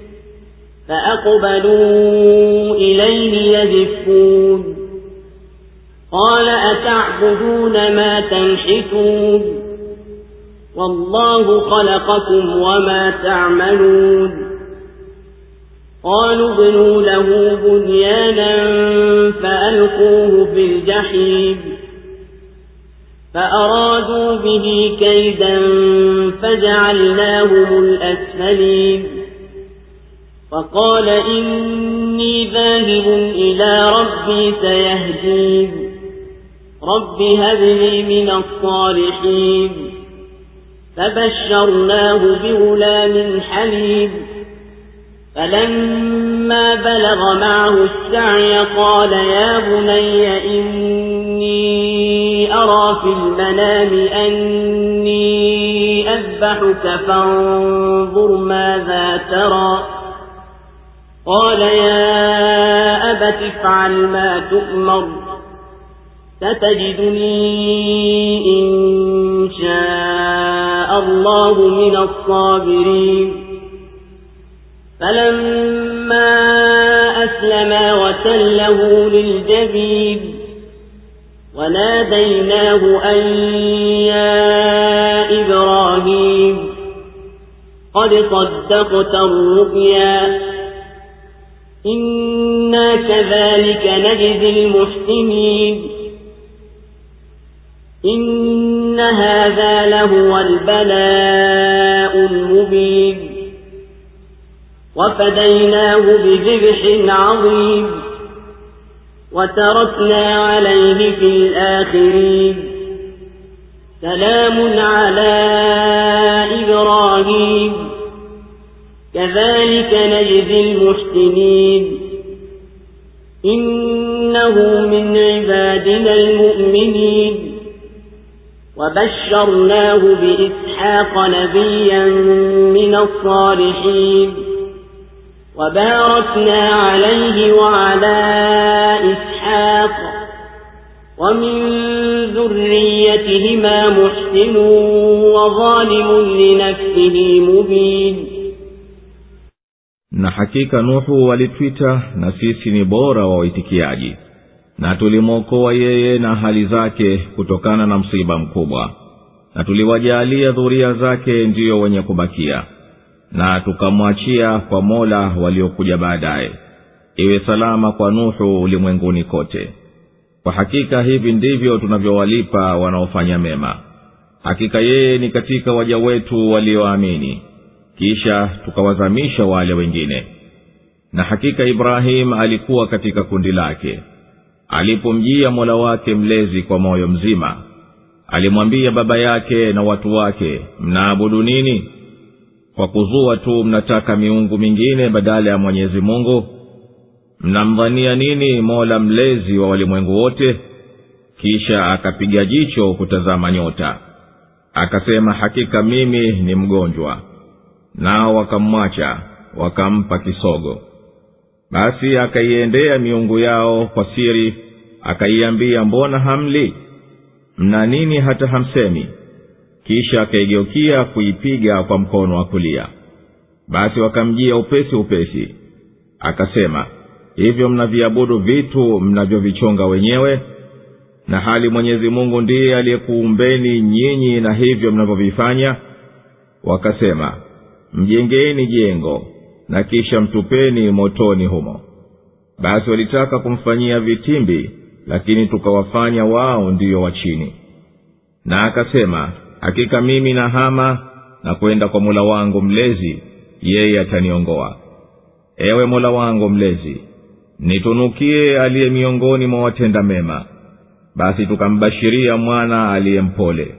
Speaker 1: فَأَقْبَلُوا إِلَيْهِ يَزِفُّونَ قَالَ أَتَعْبُدُونَ مَا تَنْحِتُونَ وَاللَّهُ خَلَقَكُمْ وَمَا تَعْمَلُونَ قالوا ابنوا له بنيانا فألقوه في الجحيم فأرادوا به كيدا فجعلناهم الأسفلين فقال إني ذاهب إلى ربي سيهدين رب هب لي من الصالحين فبشرناه بغلام حليم فلما بلغ معه السعي قال يا بني إني أرى في المنام أني أذبحك فانظر ماذا ترى قال يا أبت افعل ما تؤمر ستجدني إن شاء الله من الصابرين فلما أسلما وتله للجبين وناديناه أن يا إبراهيم قد صدقت الرؤيا إنا كذلك نجزي المحسنين إن هذا لهو البلاء المبين وفديناه بذبح عظيم وتركنا عليه في الآخرين سلام على إبراهيم كذلك نجزي المحسنين إنه من عبادنا المؤمنين وبشرناه بإسحاق نبيا من الصالحين وباركنا عليه وعلى إسحاق ومن ذريتهما محسن وظالم لنفسه مبين.
Speaker 2: Na hakika Nuhu alitwita na sisi ni bora wa waitikiaji, na tulimwokoa yeye na hali zake kutokana na msiba mkubwa, na tuliwajalia dhuria zake ndiyo wenye kubakia, na tukamwachia kwa Mola waliokuja baadaye, iwe salama kwa Nuhu ulimwenguni kote. Kwa hakika hivi ndivyo tunavyowalipa wanaofanya mema. Hakika yeye ni katika waja wetu walioamini, kisha tukawazamisha wale wengine. Na hakika Ibrahim alikuwa katika kundi lake. Alipomjia Mola wake mlezi kwa moyo mzima, alimwambia baba yake na watu wake, mnaabudu nini? Kwa kuzua tu mnataka miungu mingine badala ya Mwenyezi Mungu? Mnamdhania nini Mola mlezi wa walimwengu wote? Kisha akapiga jicho kutazama nyota, akasema, hakika mimi ni mgonjwa. Nao wakamwacha, wakampa kisogo. Basi akaiendea miungu yao kwa siri, akaiambia, mbona hamli? Mna nini hata hamsemi? Kisha akaigeukia kuipiga kwa mkono wa kulia. Basi wakamjia upesi upesi. Akasema, hivyo mnaviabudu vitu mnavyovichonga wenyewe, na hali Mwenyezi Mungu ndiye aliyekuumbeni nyinyi na hivyo mnavyovifanya? Wakasema, mjengeni jengo na kisha mtupeni motoni humo. Basi walitaka kumfanyia vitimbi, lakini tukawafanya wao ndiyo wa chini. Na akasema, hakika mimi na hama na kwenda kwa Mola wangu mlezi, yeye ataniongoa. Ewe Mola wangu mlezi, nitunukie aliye miongoni mwa watenda mema. Basi tukambashiria mwana aliyempole.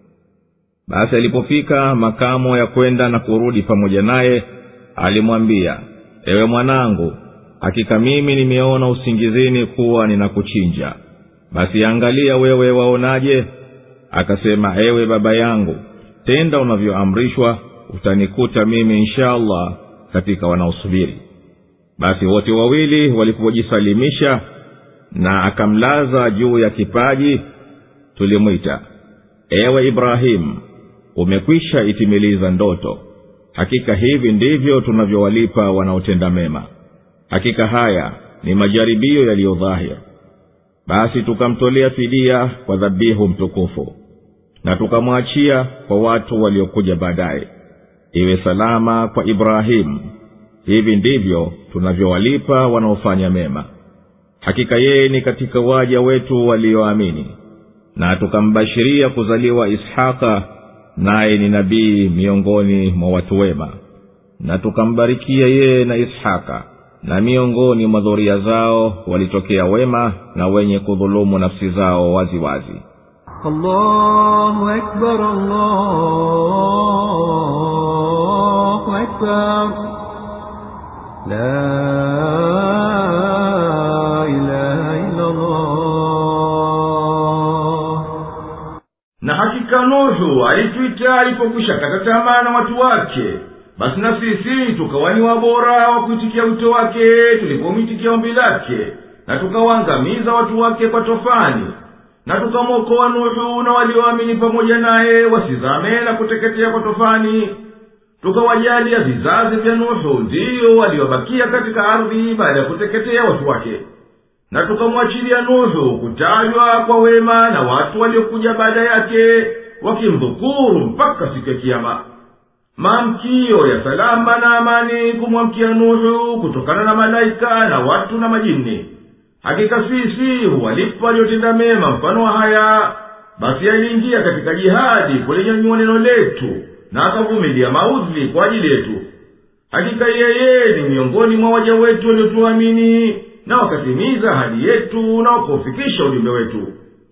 Speaker 2: Basi alipofika makamo ya kwenda na kurudi pamoja naye, alimwambia, ewe mwanangu, hakika mimi nimeona usingizini kuwa ninakuchinja. Basi angalia wewe waonaje? Akasema, ewe baba yangu, tenda unavyoamrishwa, utanikuta mimi inshallah katika wanaosubiri. Basi wote wawili walipojisalimisha na akamlaza juu ya kipaji, tulimwita, ewe Ibrahim, umekwisha itimiliza ndoto. Hakika hivi ndivyo tunavyowalipa wanaotenda mema. Hakika haya ni majaribio yaliyo dhahir. Basi tukamtolea fidia kwa dhabihu mtukufu, na tukamwachia kwa watu waliokuja baadaye, iwe salama kwa Ibrahim. Hivi ndivyo tunavyowalipa wanaofanya mema. Hakika yeye ni katika waja wetu walioamini, na tukambashiria kuzaliwa Ishaqa, naye ni nabii miongoni mwa watu wema. Na tukambarikia yeye na Ishaqa, na miongoni mwa dhuria zao walitokea wema na wenye kudhulumu nafsi zao wazi wazi.
Speaker 3: Allahu Akbar, Allahu Akbar, la ilaha illa Allah.
Speaker 4: Na hakika Nuhu alitwita alipokwisha kata tamaa na watu wake. Basi na sisi tukawani wabora wa kuitikia wito wake tulipomitikia ombi lake, na tukawaangamiza watu wake kwa tofani. Na tukamwokoa Nuhu na walioamini pamoja naye wasizame na kuteketea kwa tofani. Tukawajalia vizazi vya Nuhu ndio waliobakia katika ardhi baada ya kuteketea watu wake. Na tukamwachilia Nuhu kutajwa kwa wema na watu waliokuja baada yake, wakimdhukuru mpaka siku ya kiyama. Maamkio ya salama na amani kumwamkia Nuhu kutokana na malaika na watu na majini. Hakika sisi huwalipa waliotenda mema mfano wa haya, basi aliingia katika jihadi kulinyanyua neno letu na akavumilia maudhi kwa ajili yetu. Hakika yeye ni miongoni mwa waja wetu waliotuamini na wakatimiza ahadi yetu na wakaufikisha ujumbe wetu.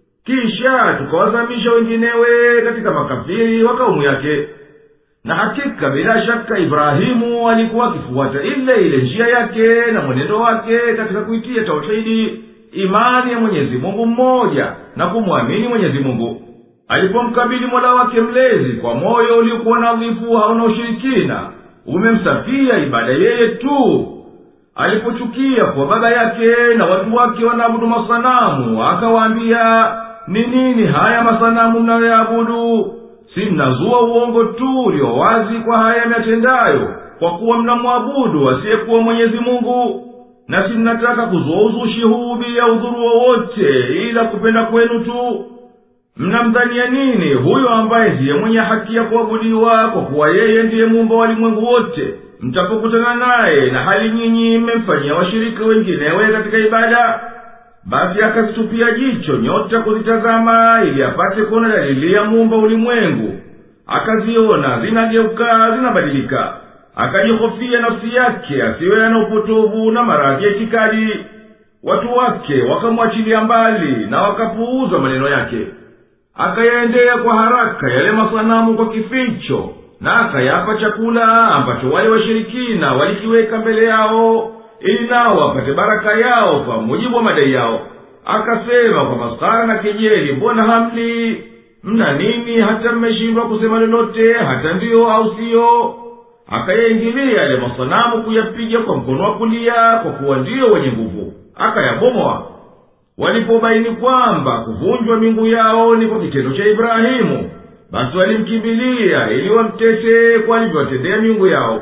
Speaker 4: Kisha tukawazamisha wenginewe katika makafiri wa kaumu yake. Na hakika bila shaka Ibrahimu alikuwa akifuata ile ile njia yake na mwenendo wake katika kuitia tauhidi, imani ya Mwenyezi Mungu mmoja na kumwamini Mwenyezi Mungu. Alipomkabili Mola wake mlezi kwa moyo uliokuwa nadhifu hauna ushirikina, umemsafia ibada yeye tu. Alipochukia kwa baba yake na watu wake wanaabudu masanamu, akawaambia, ni nini haya masanamu mnayoyaabudu? Si mnazua uongo tu ulio wazi kwa haya myatendayo, kwa kuwa mnamwabudu asiyekuwa Mwenyezi Mungu. Na si mnataka kuzua uzushi huu bila udhuru wowote ila kupenda kwenu tu. Mnamdhania nini huyo ambaye ndiye mwenye haki ya kuabudiwa, kwa kuwa yeye ndiye muumba wa ulimwengu wote, mtapokutana naye na hali nyinyi mmemfanyia washirika wenginewe katika ibada? Basi akazitupia jicho nyota kuzitazama ili apate kuona dalili ya muumba ulimwengu. Akaziona zinageuka, zinabadilika. Akajihofia nafsi yake asiwe na upotovu na maradhi ya itikadi. Watu wake wakamwachilia mbali na wakapuuza maneno yake. Akayaendea kwa haraka yale masanamu kwa kificho, na akayapa chakula ambacho wale washirikina walikiweka mbele yao, ili nao wapate baraka yao kwa mujibu wa madai yao. Akasema kwa maskara na kejeli, mbona hamli? Mna nini hata mmeshindwa kusema lolote, hata ndiyo au siyo? Akayaingilia yale masanamu kuyapiga kwa mkono wa kulia, kwa kuwa ndiyo wenye nguvu, akayabomoa. Walipobaini kwamba kuvunjwa miungu yao ni kwa kitendo cha Ibrahimu, basi walimkimbilia ili wamtete kwa alivyowatendea miungu yao.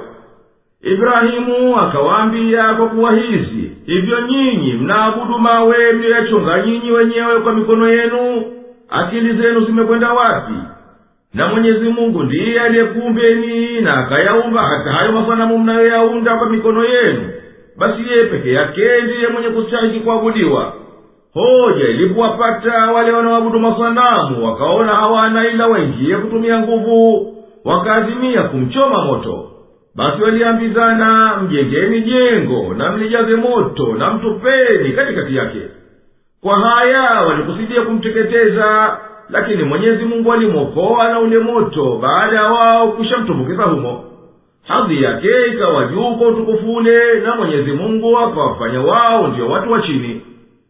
Speaker 4: Ibrahimu akawaambia kwa kuwa hizi, hivyo nyinyi mnaabudu mawe mliyoyachonga nyinyi wenyewe kwa mikono yenu? Akili zenu zimekwenda wapi? Na Mwenyezi Mungu ndiye aliyekuumbeni na akayaumba hata hayo masanamu mnayoyaunda kwa mikono yenu. Basi yeye peke yake ndiye mwenye kustahili kuabudiwa. Hoja ilipowapata wale wanaoabudu masanamu, wakaona hawana ila waingie kutumia nguvu, wakaazimia kumchoma moto. Basi waliambizana, mjengeni jengo na mlijaze moto na mtupeni katikati yake. Kwa haya walikusudia kumteketeza, lakini Mwenyezi Mungu alimwokoa na ule moto baada ya wao kushamtumbukiza humo. Hadhi yake ikawa juu kwa utukufu ule, na Mwenyezi Mungu akawafanya wao ndio watu wa chini.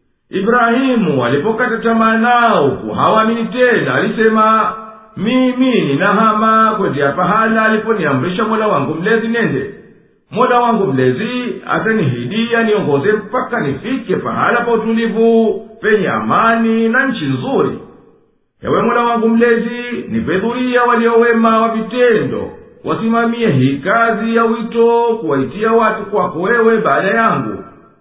Speaker 4: Ibrahimu alipokata tamaa nao hawaamini tena, alisema, mimi ninahama kwenda pahala aliponiamrisha Mola wangu mlezi nende. Mola wangu mlezi atanihidia niongoze mpaka nifike pahala pa utulivu, penye amani na nchi nzuri. Ewe Mola wangu mlezi, nipe dhuria waliowema wa vitendo, wasimamie hii kazi ya wito kuwaitia watu kwako wewe baada yangu.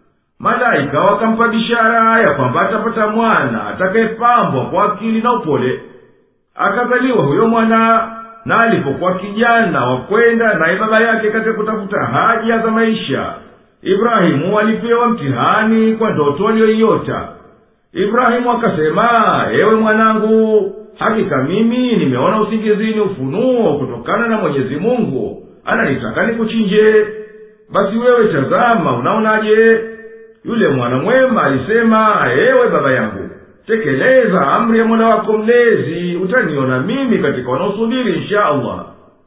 Speaker 4: Malaika wakampa bishara ya kwamba atapata mwana atakayepambwa kwa akili na upole. Akazaliwa huyo mwana, na alipokuwa kijana wakwenda naye baba yake katika kutafuta haja za maisha, Ibrahimu alipewa mtihani kwa ndoto aliyoiota. Ibrahimu akasema, ewe mwanangu, hakika mimi nimeona usingizini ufunuo kutokana na Mwenyezi Mungu, ananitaka nikuchinje. Basi wewe tazama, unaonaje? Yule mwana mwema alisema, ewe baba yangu, tekeleza amri ya Mola wako mlezi, utaniona mimi katika wanaosubiri insha Allah.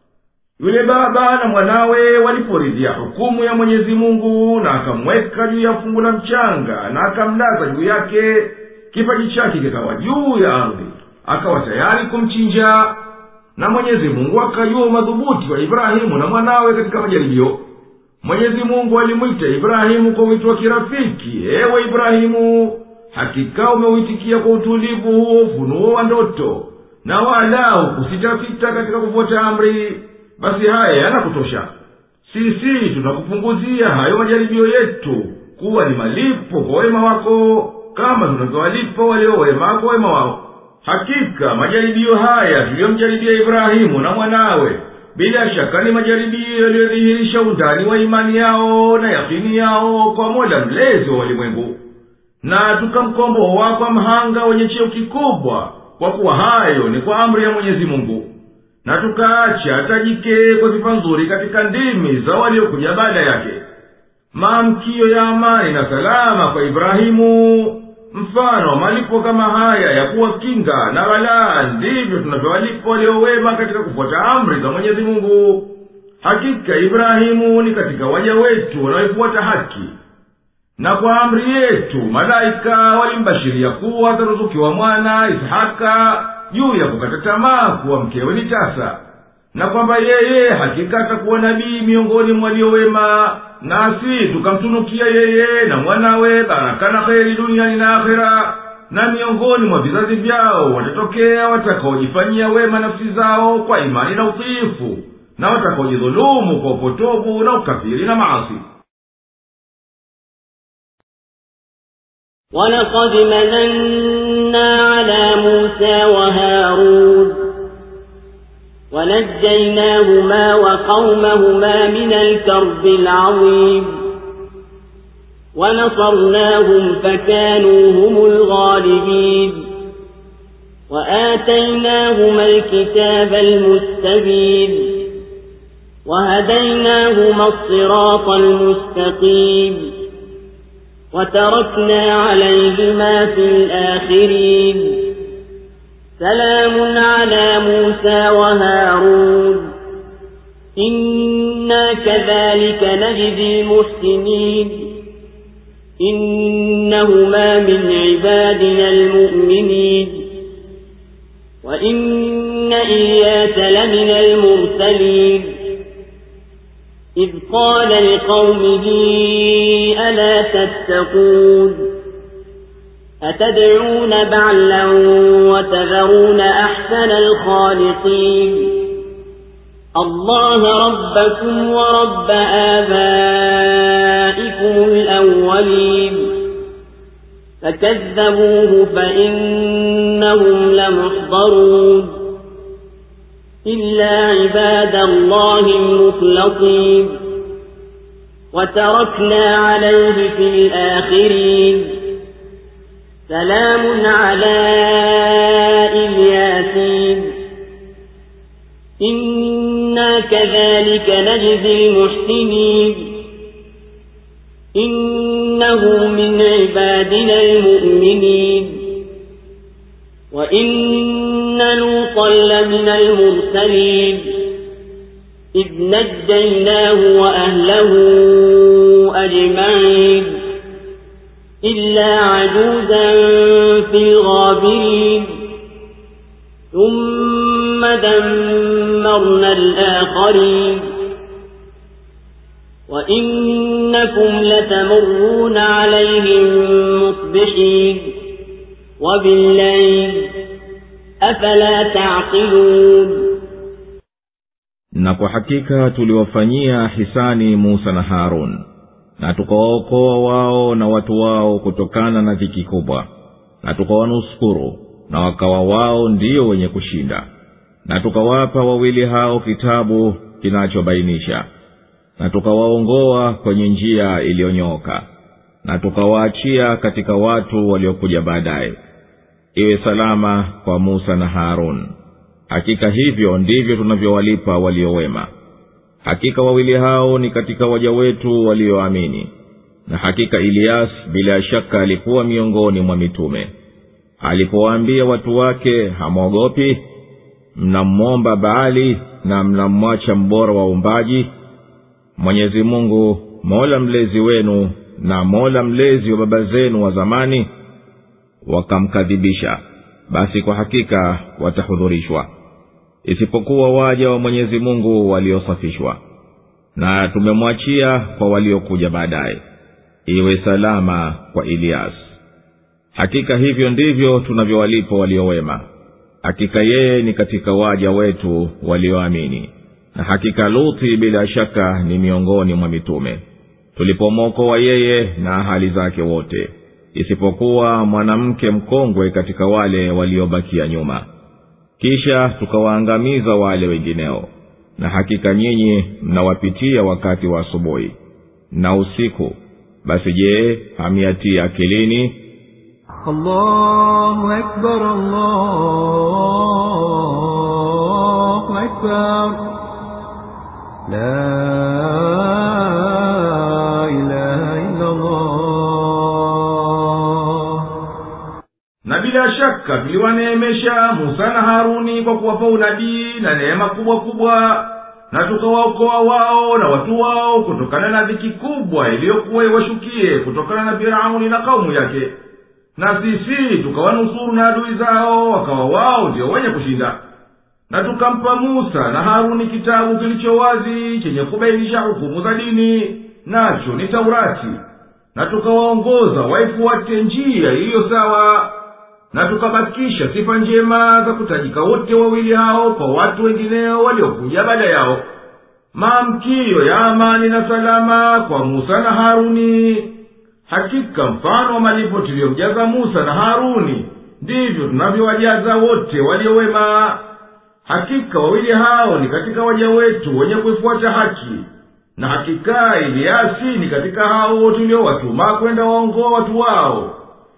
Speaker 4: Yule baba na mwanawe waliporidhia hukumu ya Mwenyezi Mungu, na akamweka juu ya fungu la mchanga na akamlaza juu yake, kipaji chake kikawa juu ya ardhi, akawa tayari kumchinja. Na Mwenyezi Mungu akajua madhubuti wa Ibrahimu na mwanawe katika majaribio. Mwenyezi Mungu alimwita Ibrahimu kwa wito wa kirafiki, ewe Ibrahimu, hakika umeuitikia kwa utulivu huo ufunuo wa ndoto, na wala hukusita-sita katika kufuata amri. Basi haya yanakutosha. Sisi tunakupunguzia hayo majaribio yetu kuwa ni malipo kwa wema wako, kama tunavyowalipa walio wema kwa wema wao. Hakika majaribio haya tuliyomjaribia Ibrahimu na mwanawe, bila shaka ni majaribio yaliyodhihirisha undani wa imani yao na yakini yao kwa Mola mlezi wa ulimwengu. Na tukamkomboa kwa mhanga wenye cheo kikubwa, kwa kuwa hayo ni kwa amri ya Mwenyezi Mungu. Na tukaacha tajike kwa sifa nzuri katika ndimi za waliokuja baada yake, maamkio ya amani na salama kwa Ibrahimu. Mfano malipo kama haya ya kuwa kinga na balaa ndivyo tunavyowalipa waliowema katika kufuata amri za Mwenyezi Mungu. Hakika Ibrahimu ni katika waja wetu wanaoifuata haki. Na kwa amri yetu malaika walimbashiria kuwa ataruzukiwa mwana Ishaka juu ya kukata tamaa kuwa mkewe ni tasa, na kwamba yeye hakika atakuwa nabii miongoni mwa waliowema, nasi tukamtunukia yeye na mwanawe baraka na kheri duniani na akhera. Na miongoni mwa vizazi vyao watatokea watakaojifanyia wema nafsi zao kwa imani na utiifu, na watakaojidhulumu kwa upotovu na ukafiri na maasi.
Speaker 1: وَلَقَدْ مَنَنَّا عَلَى مُوسَى وَهَارُونَ وَنَجَّيْنَاهُمَا وَقَوْمَهُمَا مِنَ الْكَرْبِ الْعَظِيمِ وَنَصَرْنَاهُمْ فَكَانُوا هُمُ الْغَالِبِينَ وَآتَيْنَاهُمَا الْكِتَابَ الْمُسْتَبِينَ وَهَدَيْنَاهُمَا الصِّرَاطَ الْمُسْتَقِيمَ وَتَرَكْنَا عَلَيْهِمَا فِي الْآخِرِينَ سَلَامٌ عَلَى مُوسَى وَهَارُونَ إِنَّا كَذَلِكَ نَجْزِي الْمُحْسِنِينَ إِنَّهُمَا مِنْ عِبَادِنَا الْمُؤْمِنِينَ وَإِنَّ إِلْيَاسَ لَمِنَ الْمُرْسَلِينَ إِذْ قَالَ لِقَوْمِهِ أَلَا تَتَّقُونَ أَتَدْعُونَ بَعْلًا وَتَذَرُونَ أَحْسَنَ الْخَالِقِينَ اللَّهَ رَبَّكُمْ وَرَبَّ آبَائِكُمُ الْأَوَّلِينَ فَكَذَّبُوهُ فَإِنَّهُمْ لَمُحْضَرُونَ إِلَّا عِبَادَ اللَّهِ الْمُخْلَصِينَ وَتَرَكْنَا عَلَيْهِ في الْآخِرِينَ سَلَامٌ عَلَى الْيَاسِينَ إِنَّا كَذَلِكَ نَجْزِي الْمُحْسِنِينَ إِنَّهُ مِنْ عِبَادِنَا الْمُؤْمِنِينَ وَإِنَّ لُوطًا لَمِنَ الْمُرْسَلِينَ إِذْ نَجَّيْنَاهُ وَأَهْلَهُ أَجْمَعِينَ إِلَّا عَجُوزًا فِي الْغَابِرِينَ ثُمَّ دَمَّرْنَا الْآخَرِينَ وَإِنَّكُمْ لَتَمُرُّونَ عَلَيْهِمْ مُصْبِحِينَ وَبِاللَّيْلِ أَفَلَا تَعْقِلُونَ.
Speaker 2: Na kwa hakika tuliwafanyia hisani Musa na Harun, na tukawaokoa wao na watu wao kutokana na dhiki kubwa, na tukawanusuru na wakawa wao ndio wenye kushinda. Na tukawapa wawili hao kitabu kinachobainisha, na tukawaongoa kwenye njia iliyonyooka, na tukawaachia katika watu waliokuja baadaye iwe salama kwa Musa na Harun. Hakika hivyo ndivyo tunavyowalipa waliowema. Hakika wawili hao ni katika waja wetu walioamini. Na hakika Ilyas bila shaka alikuwa miongoni mwa mitume. Alipowaambia watu wake, hamwogopi? Mnamwomba Baali na mnamwacha mbora wa umbaji? Mwenyezi Mungu, Mola mlezi wenu na Mola mlezi wa baba zenu wa zamani. Wakamkadhibisha, basi kwa hakika watahudhurishwa, isipokuwa waja wa Mwenyezi Mungu waliosafishwa. Na tumemwachia kwa waliokuja baadaye iwe salama kwa Ilyas. Hakika hivyo ndivyo tunavyowalipa waliowema. Hakika yeye ni katika waja wetu walioamini. Na hakika Luti bila shaka ni miongoni mwa mitume. Tulipomwokoa yeye na ahali zake wote, isipokuwa mwanamke mkongwe katika wale waliobakia nyuma. Kisha tukawaangamiza wale wengineo. Na hakika nyinyi mnawapitia wakati wa asubuhi na usiku. Basi je, hamiatia akilini?
Speaker 3: الله أكبر الله أكبر لا إله إلا الله.
Speaker 4: Na bila shaka tuliwaneemesha Musa na Haruni kwa kuwapa unabii na neema kubwa kubwa, na tukawaokoa wao na watu wao kutokana na dhiki kubwa iliyokuwa iwashukie kutokana na Firauni na kaumu yake. Na sisi tukawanusuru na adui zao, wakawa wao ndio wenye kushinda. Na tukampa Musa na Haruni kitabu kilicho wazi chenye kubainisha hukumu za dini, nacho ni Taurati. Na tukawaongoza waifuate njia iliyo sawa, na tukabakisha sifa njema za kutajika wote wawili hao kwa watu wengineo waliokuja baada yao. Maamkio ya amani na salama kwa Musa na Haruni. Hakika mfano wa malipo tuliyomjaza Musa na Haruni ndivyo tunavyowajaza wote waliowema. Hakika wawili hao ni katika waja wetu wenye kuifuata haki, na hakika Eliasi ni katika hao tuliowatuma kwenda waongoa watu wao.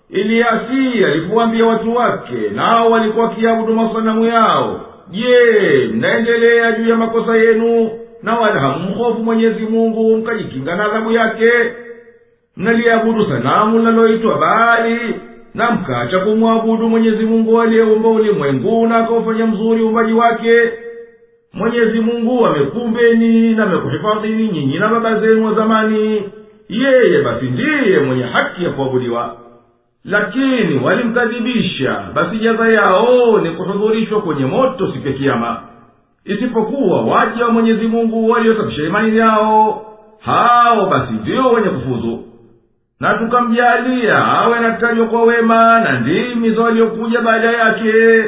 Speaker 4: Eliasi alipoambia watu wake, nao walikuwa kiabudu masanamu yao, je, mnaendelea juu ya makosa yenu na wala hamhofu Mwenyezi Mungu mkajikinga na adhabu yake? Mnaliabudu sanamu linaloitwa Baali, na mkaacha kumwabudu Mwenyezi Mungu aliyeumba ulimwengu na akaufanya mzuri uumbaji wake. Mwenyezi Mungu amekumbeni na amekuhifadhini nyinyi na baba zenu wa zamani. Yeye basi ndiye mwenye haki ya kuabudiwa. Lakini walimkadhibisha, basi jaza yao ni kuhudhurishwa kwenye moto siku ya Kiyama. Isipokuwa waja wa Mwenyezi Mungu waliosafisha imani yao, hao basi ndio wenye kufuzu. Na tukamjalia awe anatajwa kwa wema na ndimi za waliokuja baada yake.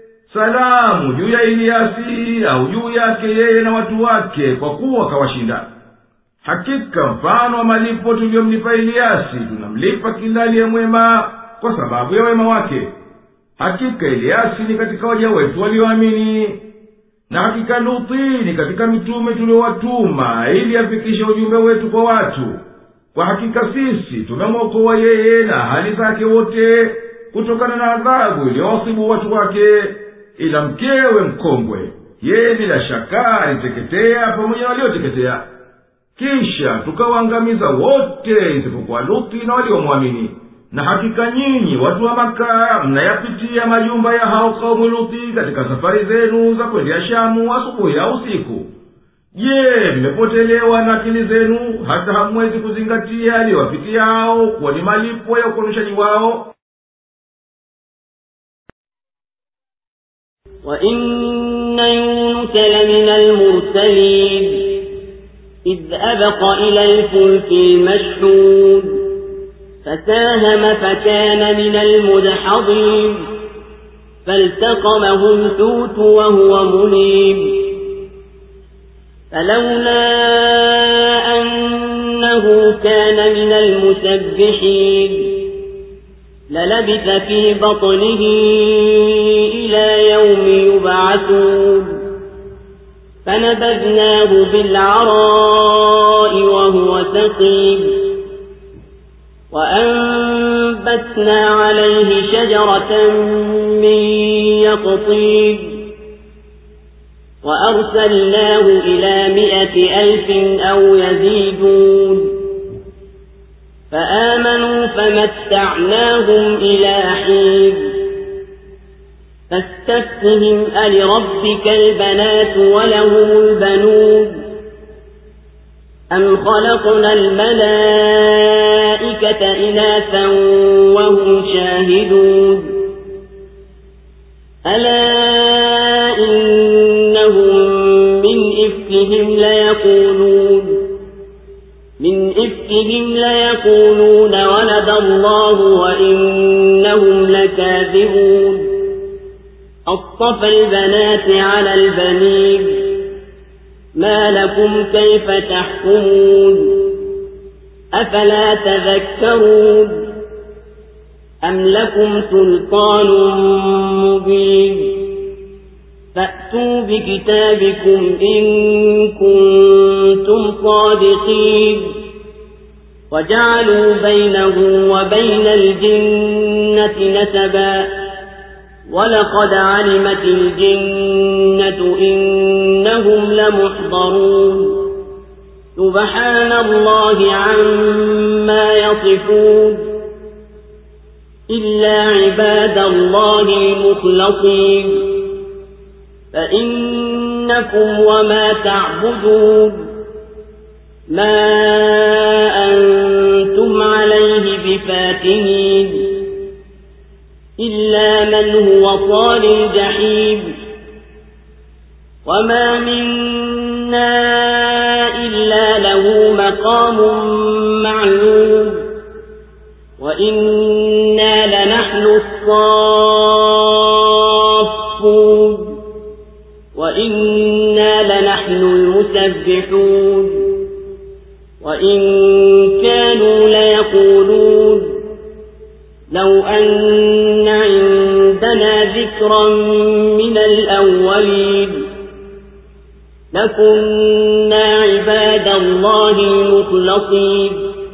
Speaker 4: Salamu juu ya Eliasi au juu yake yeye na watu wake, kwa kuwa kawashinda. Hakika mfano wa malipo tuliyomlipa Eliasi tunamlipa kila aliye mwema kwa sababu ya wema wake. Hakika Eliasi ni katika waja wetu walioamini. Na hakika Luti ni katika mitume tuliowatuma ili afikishe ujumbe wetu kwa watu. Kwa hakika sisi tumemwokoa yeye na hali zake wote kutokana na adhabu iliyowasibu watu wake, ila mkewe mkongwe yeye bila shaka aliteketea pamoja na walioteketea. Kisha tukawaangamiza wote isipokuwa Luti na waliomwamini. Na hakika nyinyi watu wa Maka mnayapitia majumba ya hao kaumu Luti katika safari zenu za kwenda Shamu asubuhi au usiku. Je, mmepotelewa na akili zenu hata hamwezi kuzingatia aliyowapitia hao kuwa ni malipo ya ukonushaji wao?
Speaker 1: وَإِنَّ يُونُسَ لَمِنَ الْمُرْسَلِينَ إِذْ أَبَقَ إِلَى الْفُلْكِ الْمَشْحُونِ فَسَاهَمَ فَكَانَ مِنَ الْمُدْحَضِينَ فَالْتَقَمَهُ الْحُوتُ وَهُوَ مُلِيمٌ فَلَوْلَا أَنَّهُ كَانَ مِنَ الْمُسَبِّحِينَ لَلَبِثَ فِي بَطْنِهِ إِلَى يَوْمِ يُبْعَثُونَ فَنَبَذْنَاهُ بِالْعَرَاءِ وَهُوَ سَقِيمٌ وَأَنبَتْنَا عَلَيْهِ شَجَرَةً مِّن يَقْطِينٍ وَأَرْسَلْنَاهُ إِلَى مِائَةِ أَلْفٍ أَوْ يَزِيدُونَ فَآمَنُوا فَمَتَّعْنَاهُمْ إِلَى حِينٍ فَاسْتَفْتِهِمْ أَلِرَبِّكَ الْبَنَاتُ وَلَهُمُ الْبَنُونَ أَمْ خَلَقْنَا الْمَلَائِكَةَ إِنَاثًا وَهُمْ شَاهِدُونَ أَلَا إِنَّهُمْ مِنْ إِفْكِهِمْ لَيَقُولُونَ مِنْ إِفْكِهِمْ لَيَقُولُونَ وَلَدَ اللَّهُ وَإِنَّهُمْ لَكَاذِبُونَ أَصْطَفَى الْبَنَاتِ عَلَى الْبَنِينَ مَا لَكُمْ كَيْفَ تَحْكُمُونَ أَفَلَا تَذَكَّرُونَ أَمْ لَكُمْ سُلْطَانٌ مُبِينٌ فَأْتُوا بِكِتَابِكُمْ إِن كُنتُمْ صَادِقِينَ وجعلوا بينه وبين الجنة نسبا ولقد علمت الجنة إنهم لمحضرون سبحان الله عما يصفون إلا عباد الله المخلصين فإنكم وما تعبدون ما أنتم عليه بفاتنين إلا من هو صال الجحيم وما منا إلا له مقام معلوم وإنا لنحن الصافون وإنا لنحن المسبحون وإن كانوا ليقولون لو أن عندنا ذكرا من الأولين لكنا عباد الله المخلصين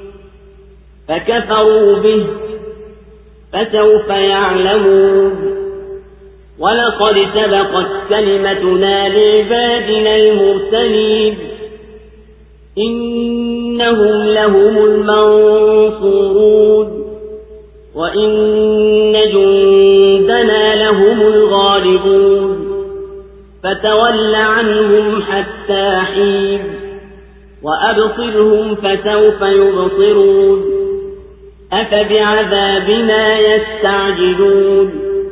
Speaker 1: فكفروا به فسوف يعلمون ولقد سبقت كلمتنا لعبادنا المرسلين إنهم لهم المنصورون وإن جندنا لهم الغالبون فتول عنهم حتى حين وأبصرهم فسوف يبصرون أفبعذابنا يستعجلون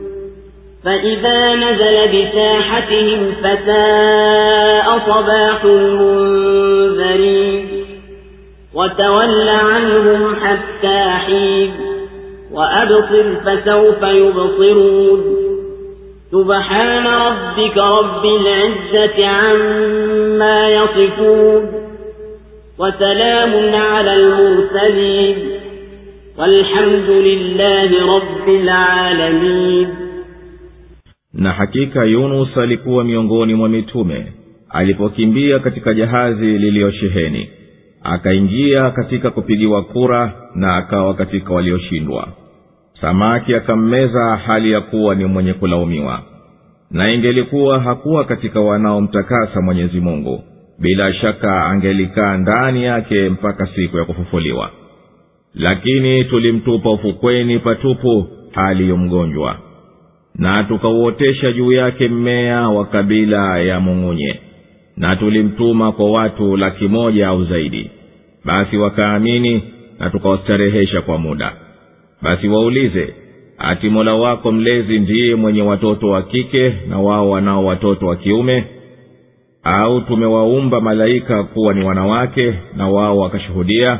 Speaker 1: فإذا نزل بساحتهم فساء صباح المنذرين وتول عنهم حتى حين وأبصر فسوف يبصرون سبحان ربك رب العزة عما يصفون وسلام على المرسلين والحمد لله رب العالمين.
Speaker 2: Na hakika Yunus alikuwa miongoni mwa mitume alipokimbia katika jahazi liliosheheni, akaingia katika kupigiwa kura na akawa katika walioshindwa. Samaki akammeza hali ya kuwa ni mwenye kulaumiwa, na ingelikuwa hakuwa katika wanaomtakasa Mwenyezi Mungu, bila shaka angelikaa ndani yake mpaka siku ya kufufuliwa. Lakini tulimtupa ufukweni patupu hali ya mgonjwa, na tukauotesha juu yake mmea wa kabila ya mung'unye, na tulimtuma kwa watu laki moja au zaidi. Basi wakaamini na tukawastarehesha kwa muda. Basi waulize, ati Mola wako mlezi ndiye mwenye watoto wa kike na wao wanao watoto wa kiume? Au tumewaumba malaika kuwa ni wanawake na wao wakashuhudia?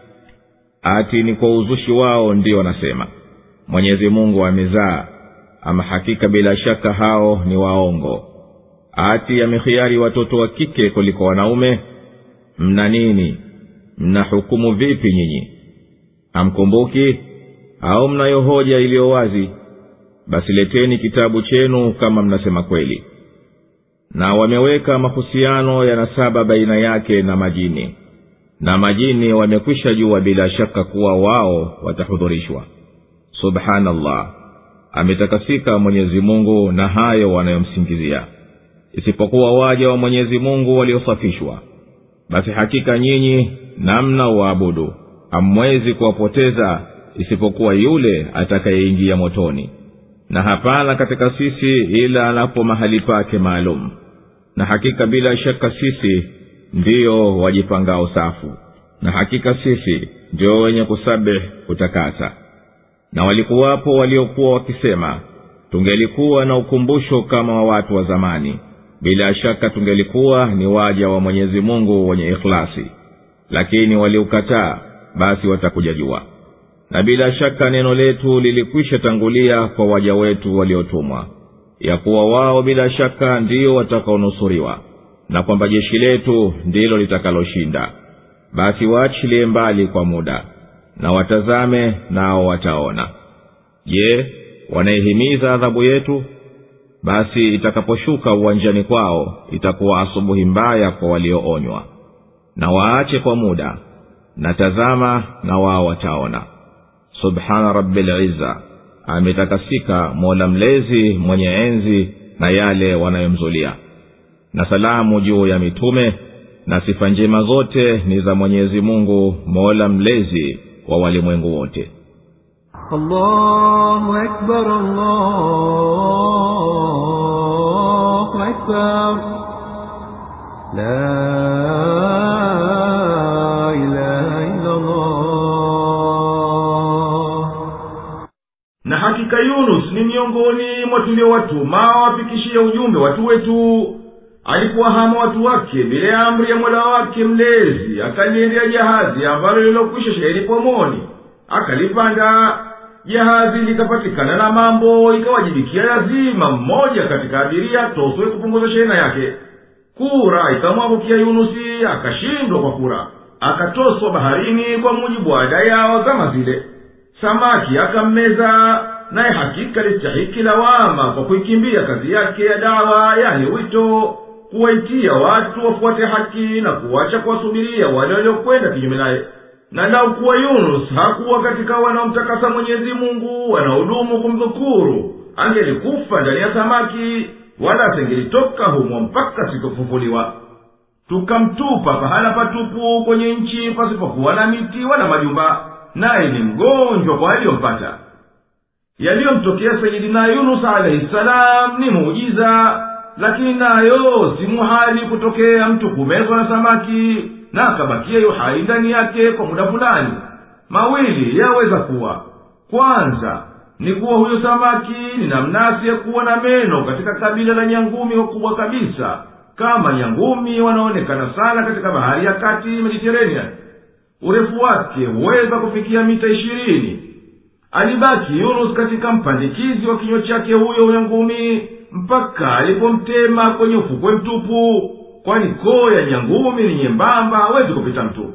Speaker 2: Ati ni kwa uzushi wao ndio wanasema Mwenyezi Mungu amezaa, ama hakika bila shaka hao ni waongo. Ati amekhiari watoto wa kike kuliko wanaume? Mna nini? Mna hukumu vipi nyinyi? Hamkumbuki? Au mnayo hoja iliyo wazi? Basi leteni kitabu chenu kama mnasema kweli. Na wameweka mahusiano ya nasaba baina yake na majini, na majini wamekwisha jua bila shaka kuwa wao watahudhurishwa. Subhanallah, ametakasika Mwenyezi Mungu na hayo wanayomsingizia, isipokuwa waja wa Mwenyezi Mungu waliosafishwa. Basi hakika nyinyi namna waabudu hamwezi kuwapoteza isipokuwa yule atakayeingia motoni, na hapana katika sisi ila anapo mahali pake maalum. Na hakika bila shaka sisi ndiyo wajipangao safu, na hakika sisi ndio wenye kusabih kutakasa. Na walikuwapo waliokuwa wakisema, tungelikuwa na ukumbusho kama wa watu wa zamani, bila shaka tungelikuwa ni waja wa Mwenyezi Mungu wenye ikhlasi. Lakini waliukataa, basi watakujajua. Na bila shaka neno letu lilikwisha tangulia kwa waja wetu waliotumwa, ya kuwa wao bila shaka ndio watakaonusuriwa, na kwamba jeshi letu ndilo litakaloshinda. Basi waachilie mbali kwa muda, na watazame nao wataona. Je, wanaihimiza adhabu yetu? Basi itakaposhuka uwanjani kwao itakuwa asubuhi mbaya kwa walioonywa. Na waache kwa muda, na tazama na wao wataona. Subhana rabbil izza, ametakasika Mola mlezi mwenye enzi na yale wanayomzulia. Na salamu juu ya mitume, na sifa njema zote ni za Mwenyezi Mungu Mola mlezi wa walimwengu wote.
Speaker 3: Allahu akbar, Allahu akbar, la ilaha illa Allah.
Speaker 4: Na hakika Yunus ni miongoni mwa tuliowatuma wafikishie ujumbe watu wetu. Alikuwa hama watu wake bila amri ya Mola wake mlezi, akaliendea jahazi ambalo lilokwisha sheheni pomoni. Akalipanda jahazi, likapatikana na mambo, ikawajibikia lazima mmoja katika abiria toswe kupunguza shehena yake. Kura ikamwangukia Yunusi, akashindwa kwa kura, akatoswa baharini kwa mujibu wa ada yao zama zile. Samaki akammeza, naye hakika listahiki lawama kwa kuikimbia kazi yake ya dawa, yani wito, kuwaitia watu wafuate haki na kuacha kuwasubiria wale waliokwenda kinyume naye. Na lau kuwa Yunus hakuwa katika wanaomtakasa Mwenyezi Mungu wanaodumu kumdhukuru, angelikufa ndani ya samaki, wala asingelitoka humo mpaka siku kufufuliwa. Tukamtupa pahala patupu kwenye nchi pasipokuwa na miti wala majumba, naye ni mgonjwa kwa aliyompata. Yaliyomtokea Sayyidina Yunus alayhi salam ni muujiza, lakini nayo si muhali kutokea mtu kumezwa na samaki na akabakia yuhai ndani yake kwa muda fulani. Mawili yaweza kuwa: kwanza ni kuwa huyo samaki ni namnasi ya kuwa na meno katika kabila la nyangumi wakubwa kabisa, kama nyangumi wanaonekana sana katika bahari ya kati Mediterranean. Urefu wake huweza kufikia mita ishirini. Alibaki Yunus katika mpandikizi wa kinywa chake huyo nyangumi mpaka alipomtema kwenye ufukwe mtupu, kwani koo ya nyangumi ni nyembamba, hawezi kupita mtu.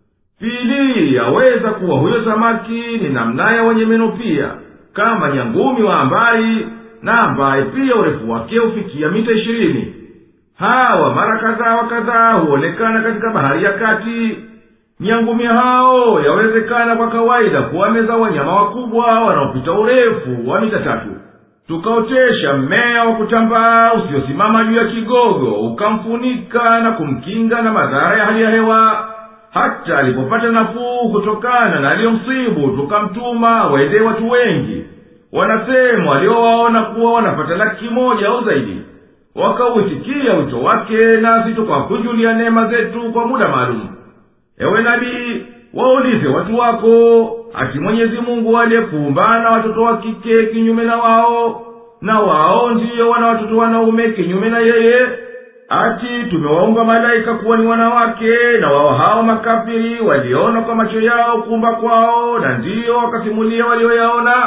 Speaker 4: Pili, yaweza kuwa huyo samaki ni namnaya wenye meno pia, kama nyangumi wa ambai, na ambaye pia urefu wake ufikia mita ishirini. Hawa mara kadhaa wa kadhaa huonekana katika bahari ya kati. Nyangumi hao yawezekana kwa kawaida kuwameza wanyama wakubwa wanaopita urefu wa mita tatu. Tukaotesha mmea wa kutambaa usiosimama juu ya kigogo, ukamfunika na kumkinga na madhara ya hali ya hewa. Hata alipopata nafuu kutokana na aliyomsibu, tukamtuma waende watu wengi. Wanasema waliowaona kuwa wanapata laki moja au zaidi. Wakauitikia wito wake, nasi tukawakunjulia neema zetu kwa muda maalum. Ewe nabii, waulize watu wako, ati Mwenyezi Mungu aliyekuumba na watoto wa kike kinyume na wao, na wao ndiyo wana watoto wanaume kinyume na yeye? Ati tumewaumba malaika kuwa ni wanawake, na wao hao makafiri waliona kwa macho yao kuumba kwao, na ndiyo wakasimulia walioyaona?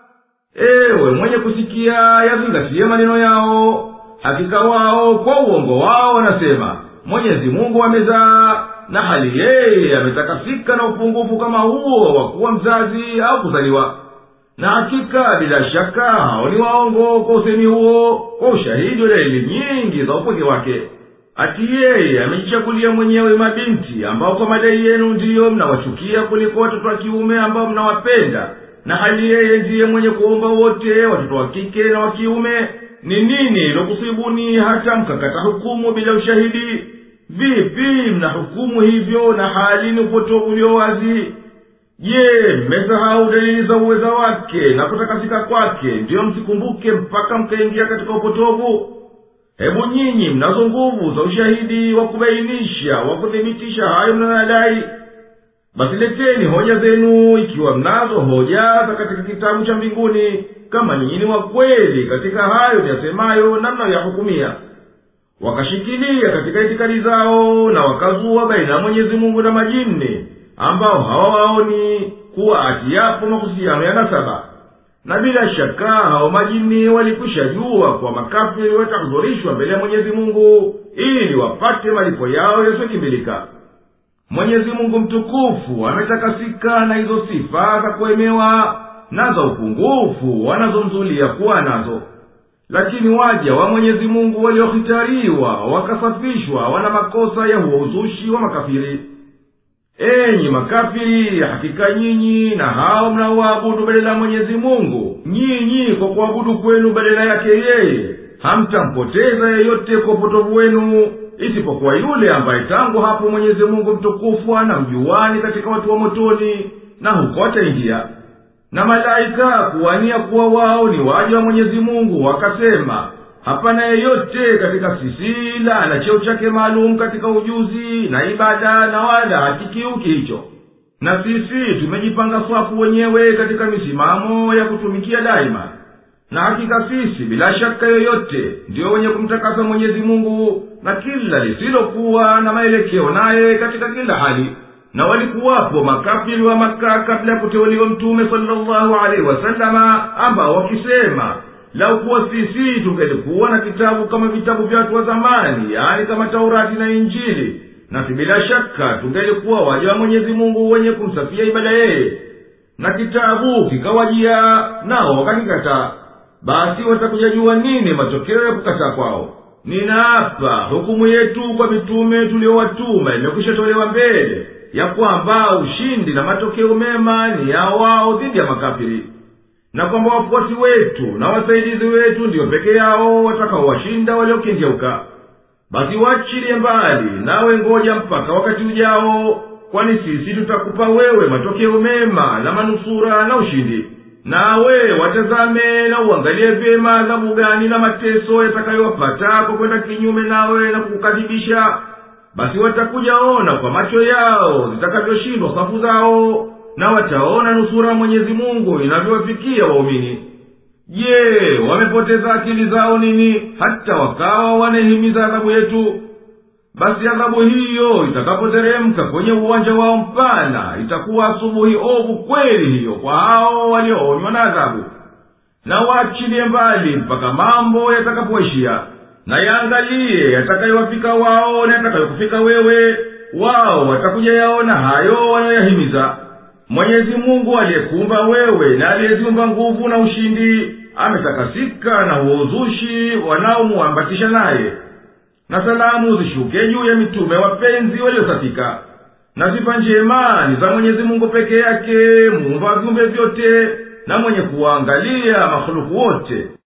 Speaker 4: Ewe mwenye kusikia, yazingatie maneno yao. Hakika wao kwa uongo wao wanasema Mwenyezi Mungu amezaa, na hali yeye ametakasika na upungufu kama huo wa kuwa mzazi au kuzaliwa. Na hakika bila shaka hao ni waongo kwa usemi huo, kwa ushahidi wa dalili nyingi za upweke wake. Ati yeye amejichagulia mwenyewe mabinti ambao kwa madai yenu ndiyo mnawachukia kuliko watoto wa kiume ambao mnawapenda, na hali yeye ndiye mwenye kuumba wote watoto wa kike na wa kiume. Ni nini ilokusibuni hata mkakata hukumu bila ushahidi? Vipi mnahukumu hivyo na hali ni upotovu ulio wazi? Je, mmesahau dalili za uweza wake na kutakasika kwake, ndiyo msikumbuke mpaka mkaingia katika upotovu? Hebu nyinyi mnazo nguvu za ushahidi wa kubainisha, wa kuthibitisha hayo mnayodai. Basi leteni hoja zenu, ikiwa mnazo hoja za katika kitabu cha mbinguni, kama nyinyi ni wa kweli katika hayo yasemayo na mnayoyahukumia. Wakashikilia katika itikadi zao, na wakazua baina Mwenyezi Mungu na majini, ambao hawawaoni kuwa ati yapo mahusiano ya nasaba. Na bila shaka hao majini walikwisha jua kwa makafiri watahudhurishwa mbele ya Mwenyezi Mungu, ili wapate malipo yao yasiyokimbilika. Mwenyezi Mungu mtukufu ametakasika na hizo sifa za kuemewa na za upungufu wanazomzulia kuwa nazo. Lakini waja wa Mwenyezi Mungu waliohitariwa wakasafishwa wana makosa ya huo uzushi wa makafiri. enyi makafiri, hakika nyinyi na hao mnaoabudu badala ya Mwenyezi Mungu, nyinyi kwa kuabudu kwenu badala yake yeye hamtampoteza yeyote kwa upotovu wenu, isipokuwa yule ambaye tangu hapo Mwenyezi Mungu mtukufu anamjuani katika watu wa motoni, na huko ataingia. Na malaika kuwania kuwa wao ni waja wa Mwenyezi Mungu wakasema, hapana yeyote katika sisi ila ana cheo chake maalum katika ujuzi na ibada, na wala hakikiuki hicho. Na sisi tumejipanga swafu wenyewe katika misimamo ya kutumikia daima. Na hakika sisi bila shaka yoyote ndio wenye kumtakasa Mwenyezi Mungu na kila lisilokuwa na maelekeo naye katika kila hali. Na walikuwapo makafiri wa Makka kabla ya kuteuliwa Mtume sallallahu alaihi wasallama, ambao wakisema, lau kuwa sisi tungelikuwa na kitabu kama vitabu vya watu wa zamani, yani kama Taurati na Injili, na bila shaka tungelikuwa waja wa Mwenyezi Mungu wenye kumsafia ibada yeye. Na kitabu kikawajia nao wakakikataa, basi watakujajua nini matokeo ya kukataa kwao. Ninaapa hukumu yetu kwa mitume tuliowatuma imekwisha tolewa mbele, ya kwamba ushindi na matokeo mema ni ya wao dhidi ya makafiri, na kwamba wafuasi wetu na wasaidizi wetu ndio peke yao watakaowashinda waliokengeuka. Basi wachilie mbali, nawe ngoja mpaka wakati ujao, kwani sisi tutakupa wewe matokeo mema na manusura na ushindi. Nawe watazame na uangalie vyema adhabu gani na mateso yatakayowapata kwa kwenda kinyume nawe na kukukadhibisha. Basi watakuja ona kwa macho yao zitakavyoshindwa safu zao, na wataona nusura Mwenyezi Mungu inavyowafikia waumini. Je, wamepoteza akili zao nini hata wakawa wanahimiza adhabu yetu? Basi adhabu hiyo itakapoteremka kwenye uwanja wao mpana, itakuwa asubuhi ovu kweli hiyo kwa hao walioonywa na adhabu. Na waachilie mbali mpaka mambo yatakapoishia, na yaangalie yatakayowafika wao na yatakayokufika wewe. Wao watakuja yaona hayo wanayoyahimiza. Mwenyezi Mungu aliyekuumba wewe na aliyeziumba nguvu na ushindi ametakasika na uozushi wanaomuambatisha naye. Na salamu zishuke juu ya mitume wapenzi waliosafika. Na sifa njema ni za Mwenyezi Mungu peke yake, muumba viumbe vyote na mwenye kuangalia makhluku wote.